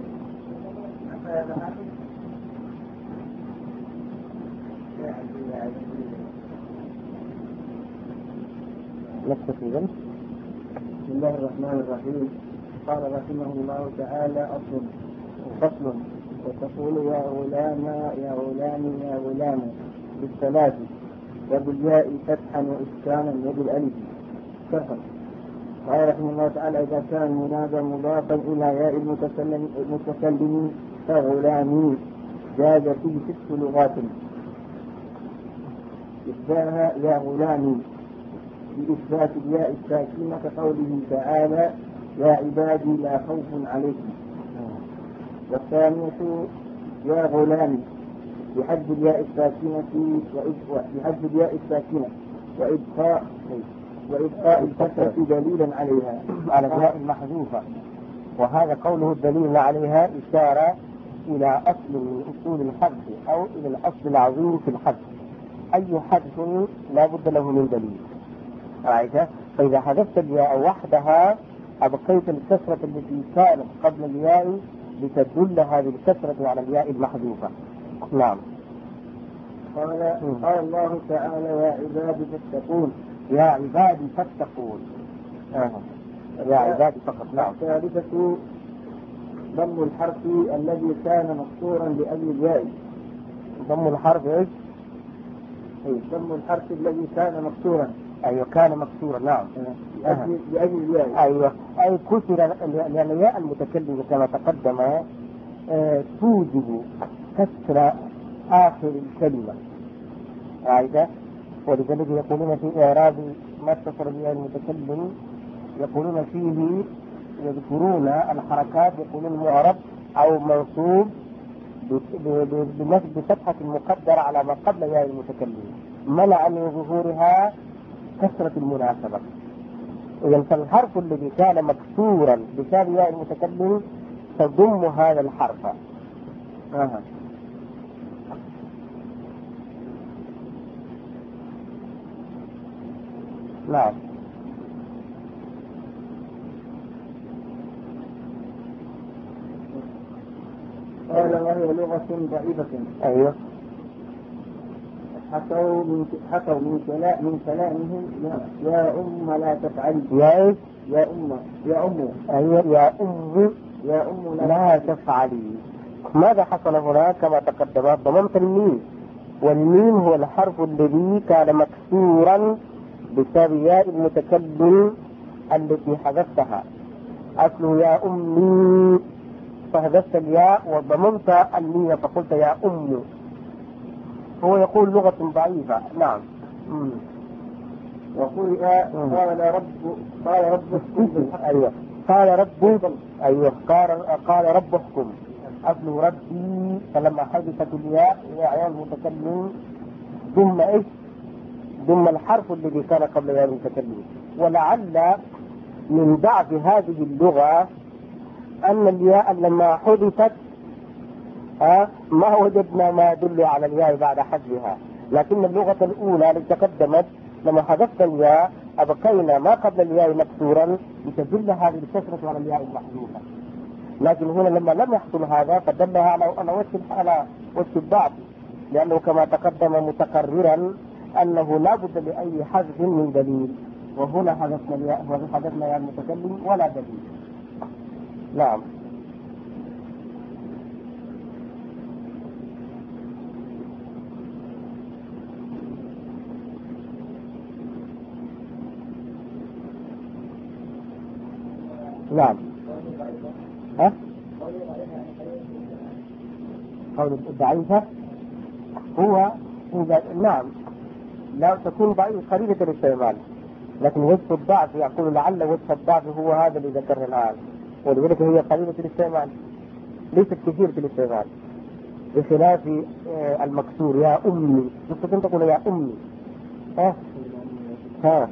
نكتفي ذلك. بسم الله الرحمن الرحيم. قال رحمه الله تعالى أصل فصل وتقول يا غلام يا غلام يا غلام بالثلاث وبالياء فتحا وإسكانا وبالألف كفر. قال رحمه الله تعالى إذا كان المنادى مضافا إلى ياء المتكلم المتكلم فغلامي جاز فيه ست لغات. إحداها يا غلامي بإثبات الياء الساكنة كقوله تعالى يا عبادي لا خوف عليكم. والثانية يا غلامي بحذف الياء الساكنة بحذف الياء الساكنة وإبقاء وإبقاء الفتحة دليلا عليها على الياء المحذوفة. وهذا قوله الدليل عليها إشارة إلى أصل من أصول الحذف أو إلى الأصل العظيم في الحذف. أي حذف لا بد له من دليل. رأيت؟ فإذا حذفت الياء وحدها أبقيت الكسرة التي كانت قبل الياء لتدل هذه الكسرة على الياء المحذوفة. نعم. قال قال الله تعالى يا عبادي فاتقون. يا عبادي فاتقون. آه. يا عبادي فقط. نعم. الثالثة ضم الحرف الذي كان مكسورا لأجل الياء. ضم الحرف ايش؟ ضم الحرف الذي كان مكسورا. أيوة كان مكسورا. نعم. لأجل لأجل الياء. أيوة أي كسر لأن ياء المتكلم كما تقدم آه توجب كسر آخر الكلمة. عايدة. ولذلك يقولون في إعراب ما اتصل بها المتكلم يقولون فيه يذكرون الحركات، يقولون معرب أو منصوب بفتحة مقدرة على ما قبل ياء المتكلم منع من ظهورها كسرة المناسبة. إذا فالحرف الذي كان مكسورا بسبب ياء المتكلم تضم هذا الحرف. آه. نعم. قال وهي لغة ضعيفة. أيوة. حكوا من حكوا من كلام من كلامهم يا أم لا تفعلي. يا إيش؟ يا أم يا أم أيوة يا أم يا أم لا, لا تفعلي. ماذا حصل هنا؟ كما تقدم ضممت الميم، والميم هو الحرف الذي كان مكسورا بسبب ياء المتكلم التي حذفتها. أصله يا أمي، فحذفت الياء وضممت الميم فقلت يا أم. هو يقول لغة ضعيفة. نعم. وقل قال رب قال رب أيوة قال رب أيوة قال قال رب احكم. أصله ربي، فلما حذفت الياء يا المتكلم ثم إيش؟ ثم الحرف الذي كان قبل ياء المتكلم. ولعل من ضعف هذه اللغة أن الياء لما حذفت أه ما وجدنا ما يدل على الياء بعد حذفها، لكن اللغة الأولى التي تقدمت لما حذفت الياء أبقينا ما قبل الياء مكسورا لتدل هذه الكسرة على الياء المحذوفة. لكن هنا لما لم يحصل هذا فدلها على على وجه على وجه الضعف، لأنه كما تقدم متقررا أنه لا بد لأي حذف من دليل، وهنا حذفنا الياء وحذفنا ياء المتكلم ولا دليل. نعم. نعم. ها؟ قول ضعيفة هو إذا نعم لا تكون ضعيفة قريبة الاستعمال، لكن وجه الضعف يقول لعل وجه الضعف هو هذا اللي ذكرنا الآن، ولذلك هي قريبة الاستعمال ليست كثير في الاستعمال، بخلاف المكسور يا أمي. ممكن تقول يا أمي. ها ها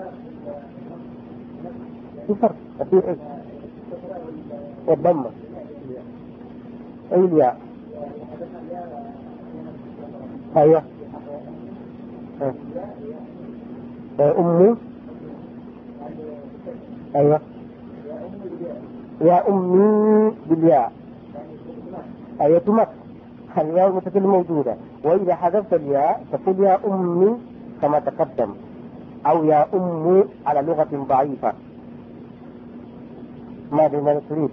في فرق في إيش؟ الضمة أي الياء. أيوة أمي. أيوة يا أمي بالياء. أيوة تمك الياء المتكلم موجودة، وإذا حذفت الياء تقول يا أمي كما تقدم، أو يا أمي على لغة ضعيفة. ماذا ماذا تريد؟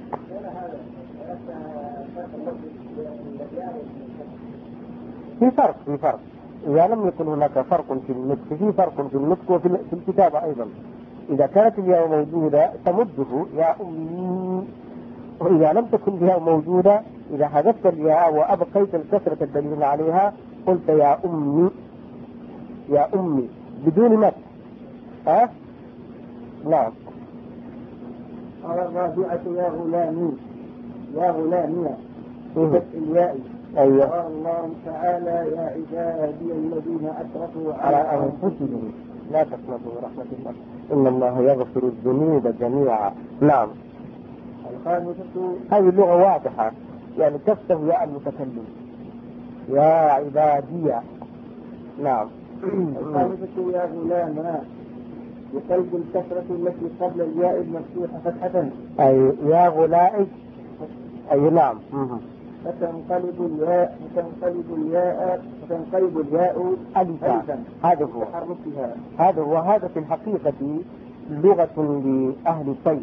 في فرق في فرق إذا لم يكن هناك فرق في النطق، في فرق في النطق وفي الكتابة أيضا. إذا كانت الياء موجودة تمده يا أمي، وإذا لم تكن الياء موجودة إذا حذفت الياء وأبقيت الكسرة الدليل عليها قلت يا أمي يا أمي بدون مد. ها؟ نعم. قال الرابعة يا غلامي يا غلامي بفتح الياء. أيوة. قال الله تعالى يا عبادي الذين أسرفوا على أنفسهم لا تقنطوا من رحمة الله إن الله يغفر الذنوب جميعا. نعم. الخامسة هذه اللغة واضحة، يعني تفتح ياء المتكلم يا عبادي. نعم. الخامسة يا غلاما بقلب الكسرة التي قبل الياء المفتوحة فتحة. أي يا غلائي. أي نعم. فتنقلب الياء فتنقلب الياء فتنقلب الياء ألفا. هذا هو هذا هو هذا في الحقيقة لغة لأهل الصيد.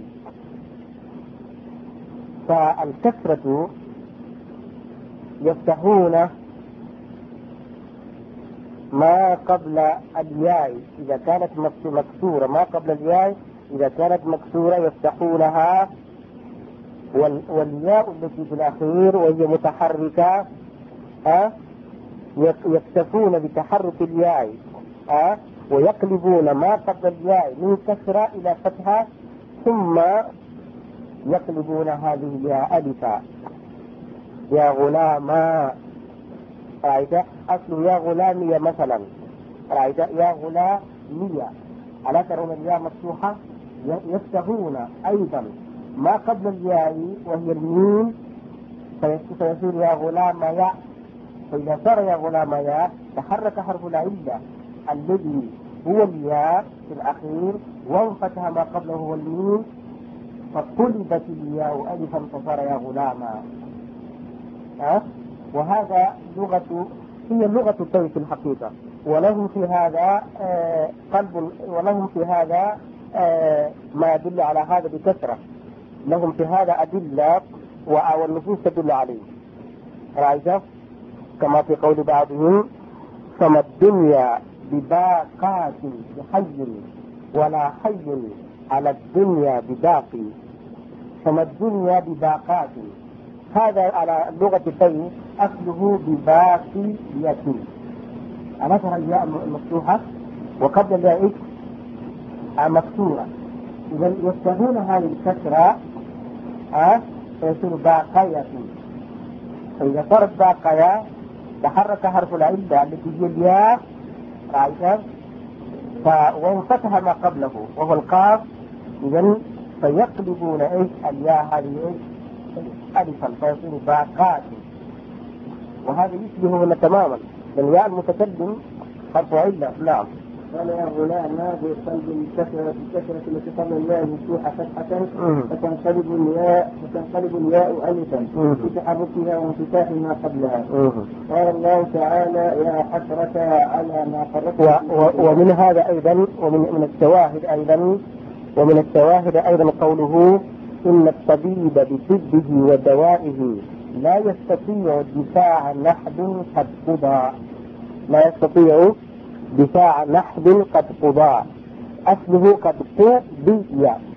فالكسرة يفتحون ما قبل الياء إذا كانت مكسورة، ما قبل الياء إذا كانت مكسورة يفتحونها، والياء التي في الأخير وهي متحركة ها يكتفون بتحرك الياء ها ويقلبون ما قبل الياء من كسرة إلى فتحة، ثم يقلبون هذه الياء ألفا. يا غلاما رأيت أصل يا غلامية مثلا، رأيت يا غلامية ألا ترون الياء مفتوحة؟ يفتحون أيضا ما قبل الياء وهي الميم فيصير يا غلام يا، فإذا صار يا غلام يا تحرك حرف العلة الذي هو الياء في الأخير وانفتح ما قبله هو الميم فقلبت الياء ألفا فصار يا غلاما. أه؟ وهذا لغة هي لغة الطيب في الحقيقة، ولهم في هذا آه قلب، ولهم في هذا آه ما يدل على هذا بكثرة، لهم في هذا أدلة والنصوص تدل عليه. رأيت كما في قول بعضهم فما الدنيا بباقات بحي ولا حي على الدنيا بباقي. فما الدنيا بباقات، هذا على لغة البيت أصله بباقية. أنا ترى الياء مفتوحة وقبل الياء مكسورة، إذا يفتحون هذه الكسرة أه فيصير باقية. فإذا صارت باقية تحرك حرف العلة التي هي الياء، رأيت؟ وانفتح ما قبله وهو القاف، إذا فيقلبون إيش الياء هذه إيش ألفا فيصير باقات، وهذا يشبه من تماما الياء المتكلم حرف علة. نعم. قال يا غلام ما في قلب الكسرة الكسرة التي قبل الياء مفتوحة فتحة فتنقلب الياء فتنقلب الياء ألفا بتحركها وانفتاح ما قبلها. قال الله تعالى يا حسرة على ما فرطت. ومن هذا أيضا ومن من الشواهد أيضا ومن الشواهد أيضا قوله إن الطبيب بطبه ودوائه لا يستطيع دفاع نحب قد قضى. لا يستطيع دفاع نحب قد قضى، أصله قد قضي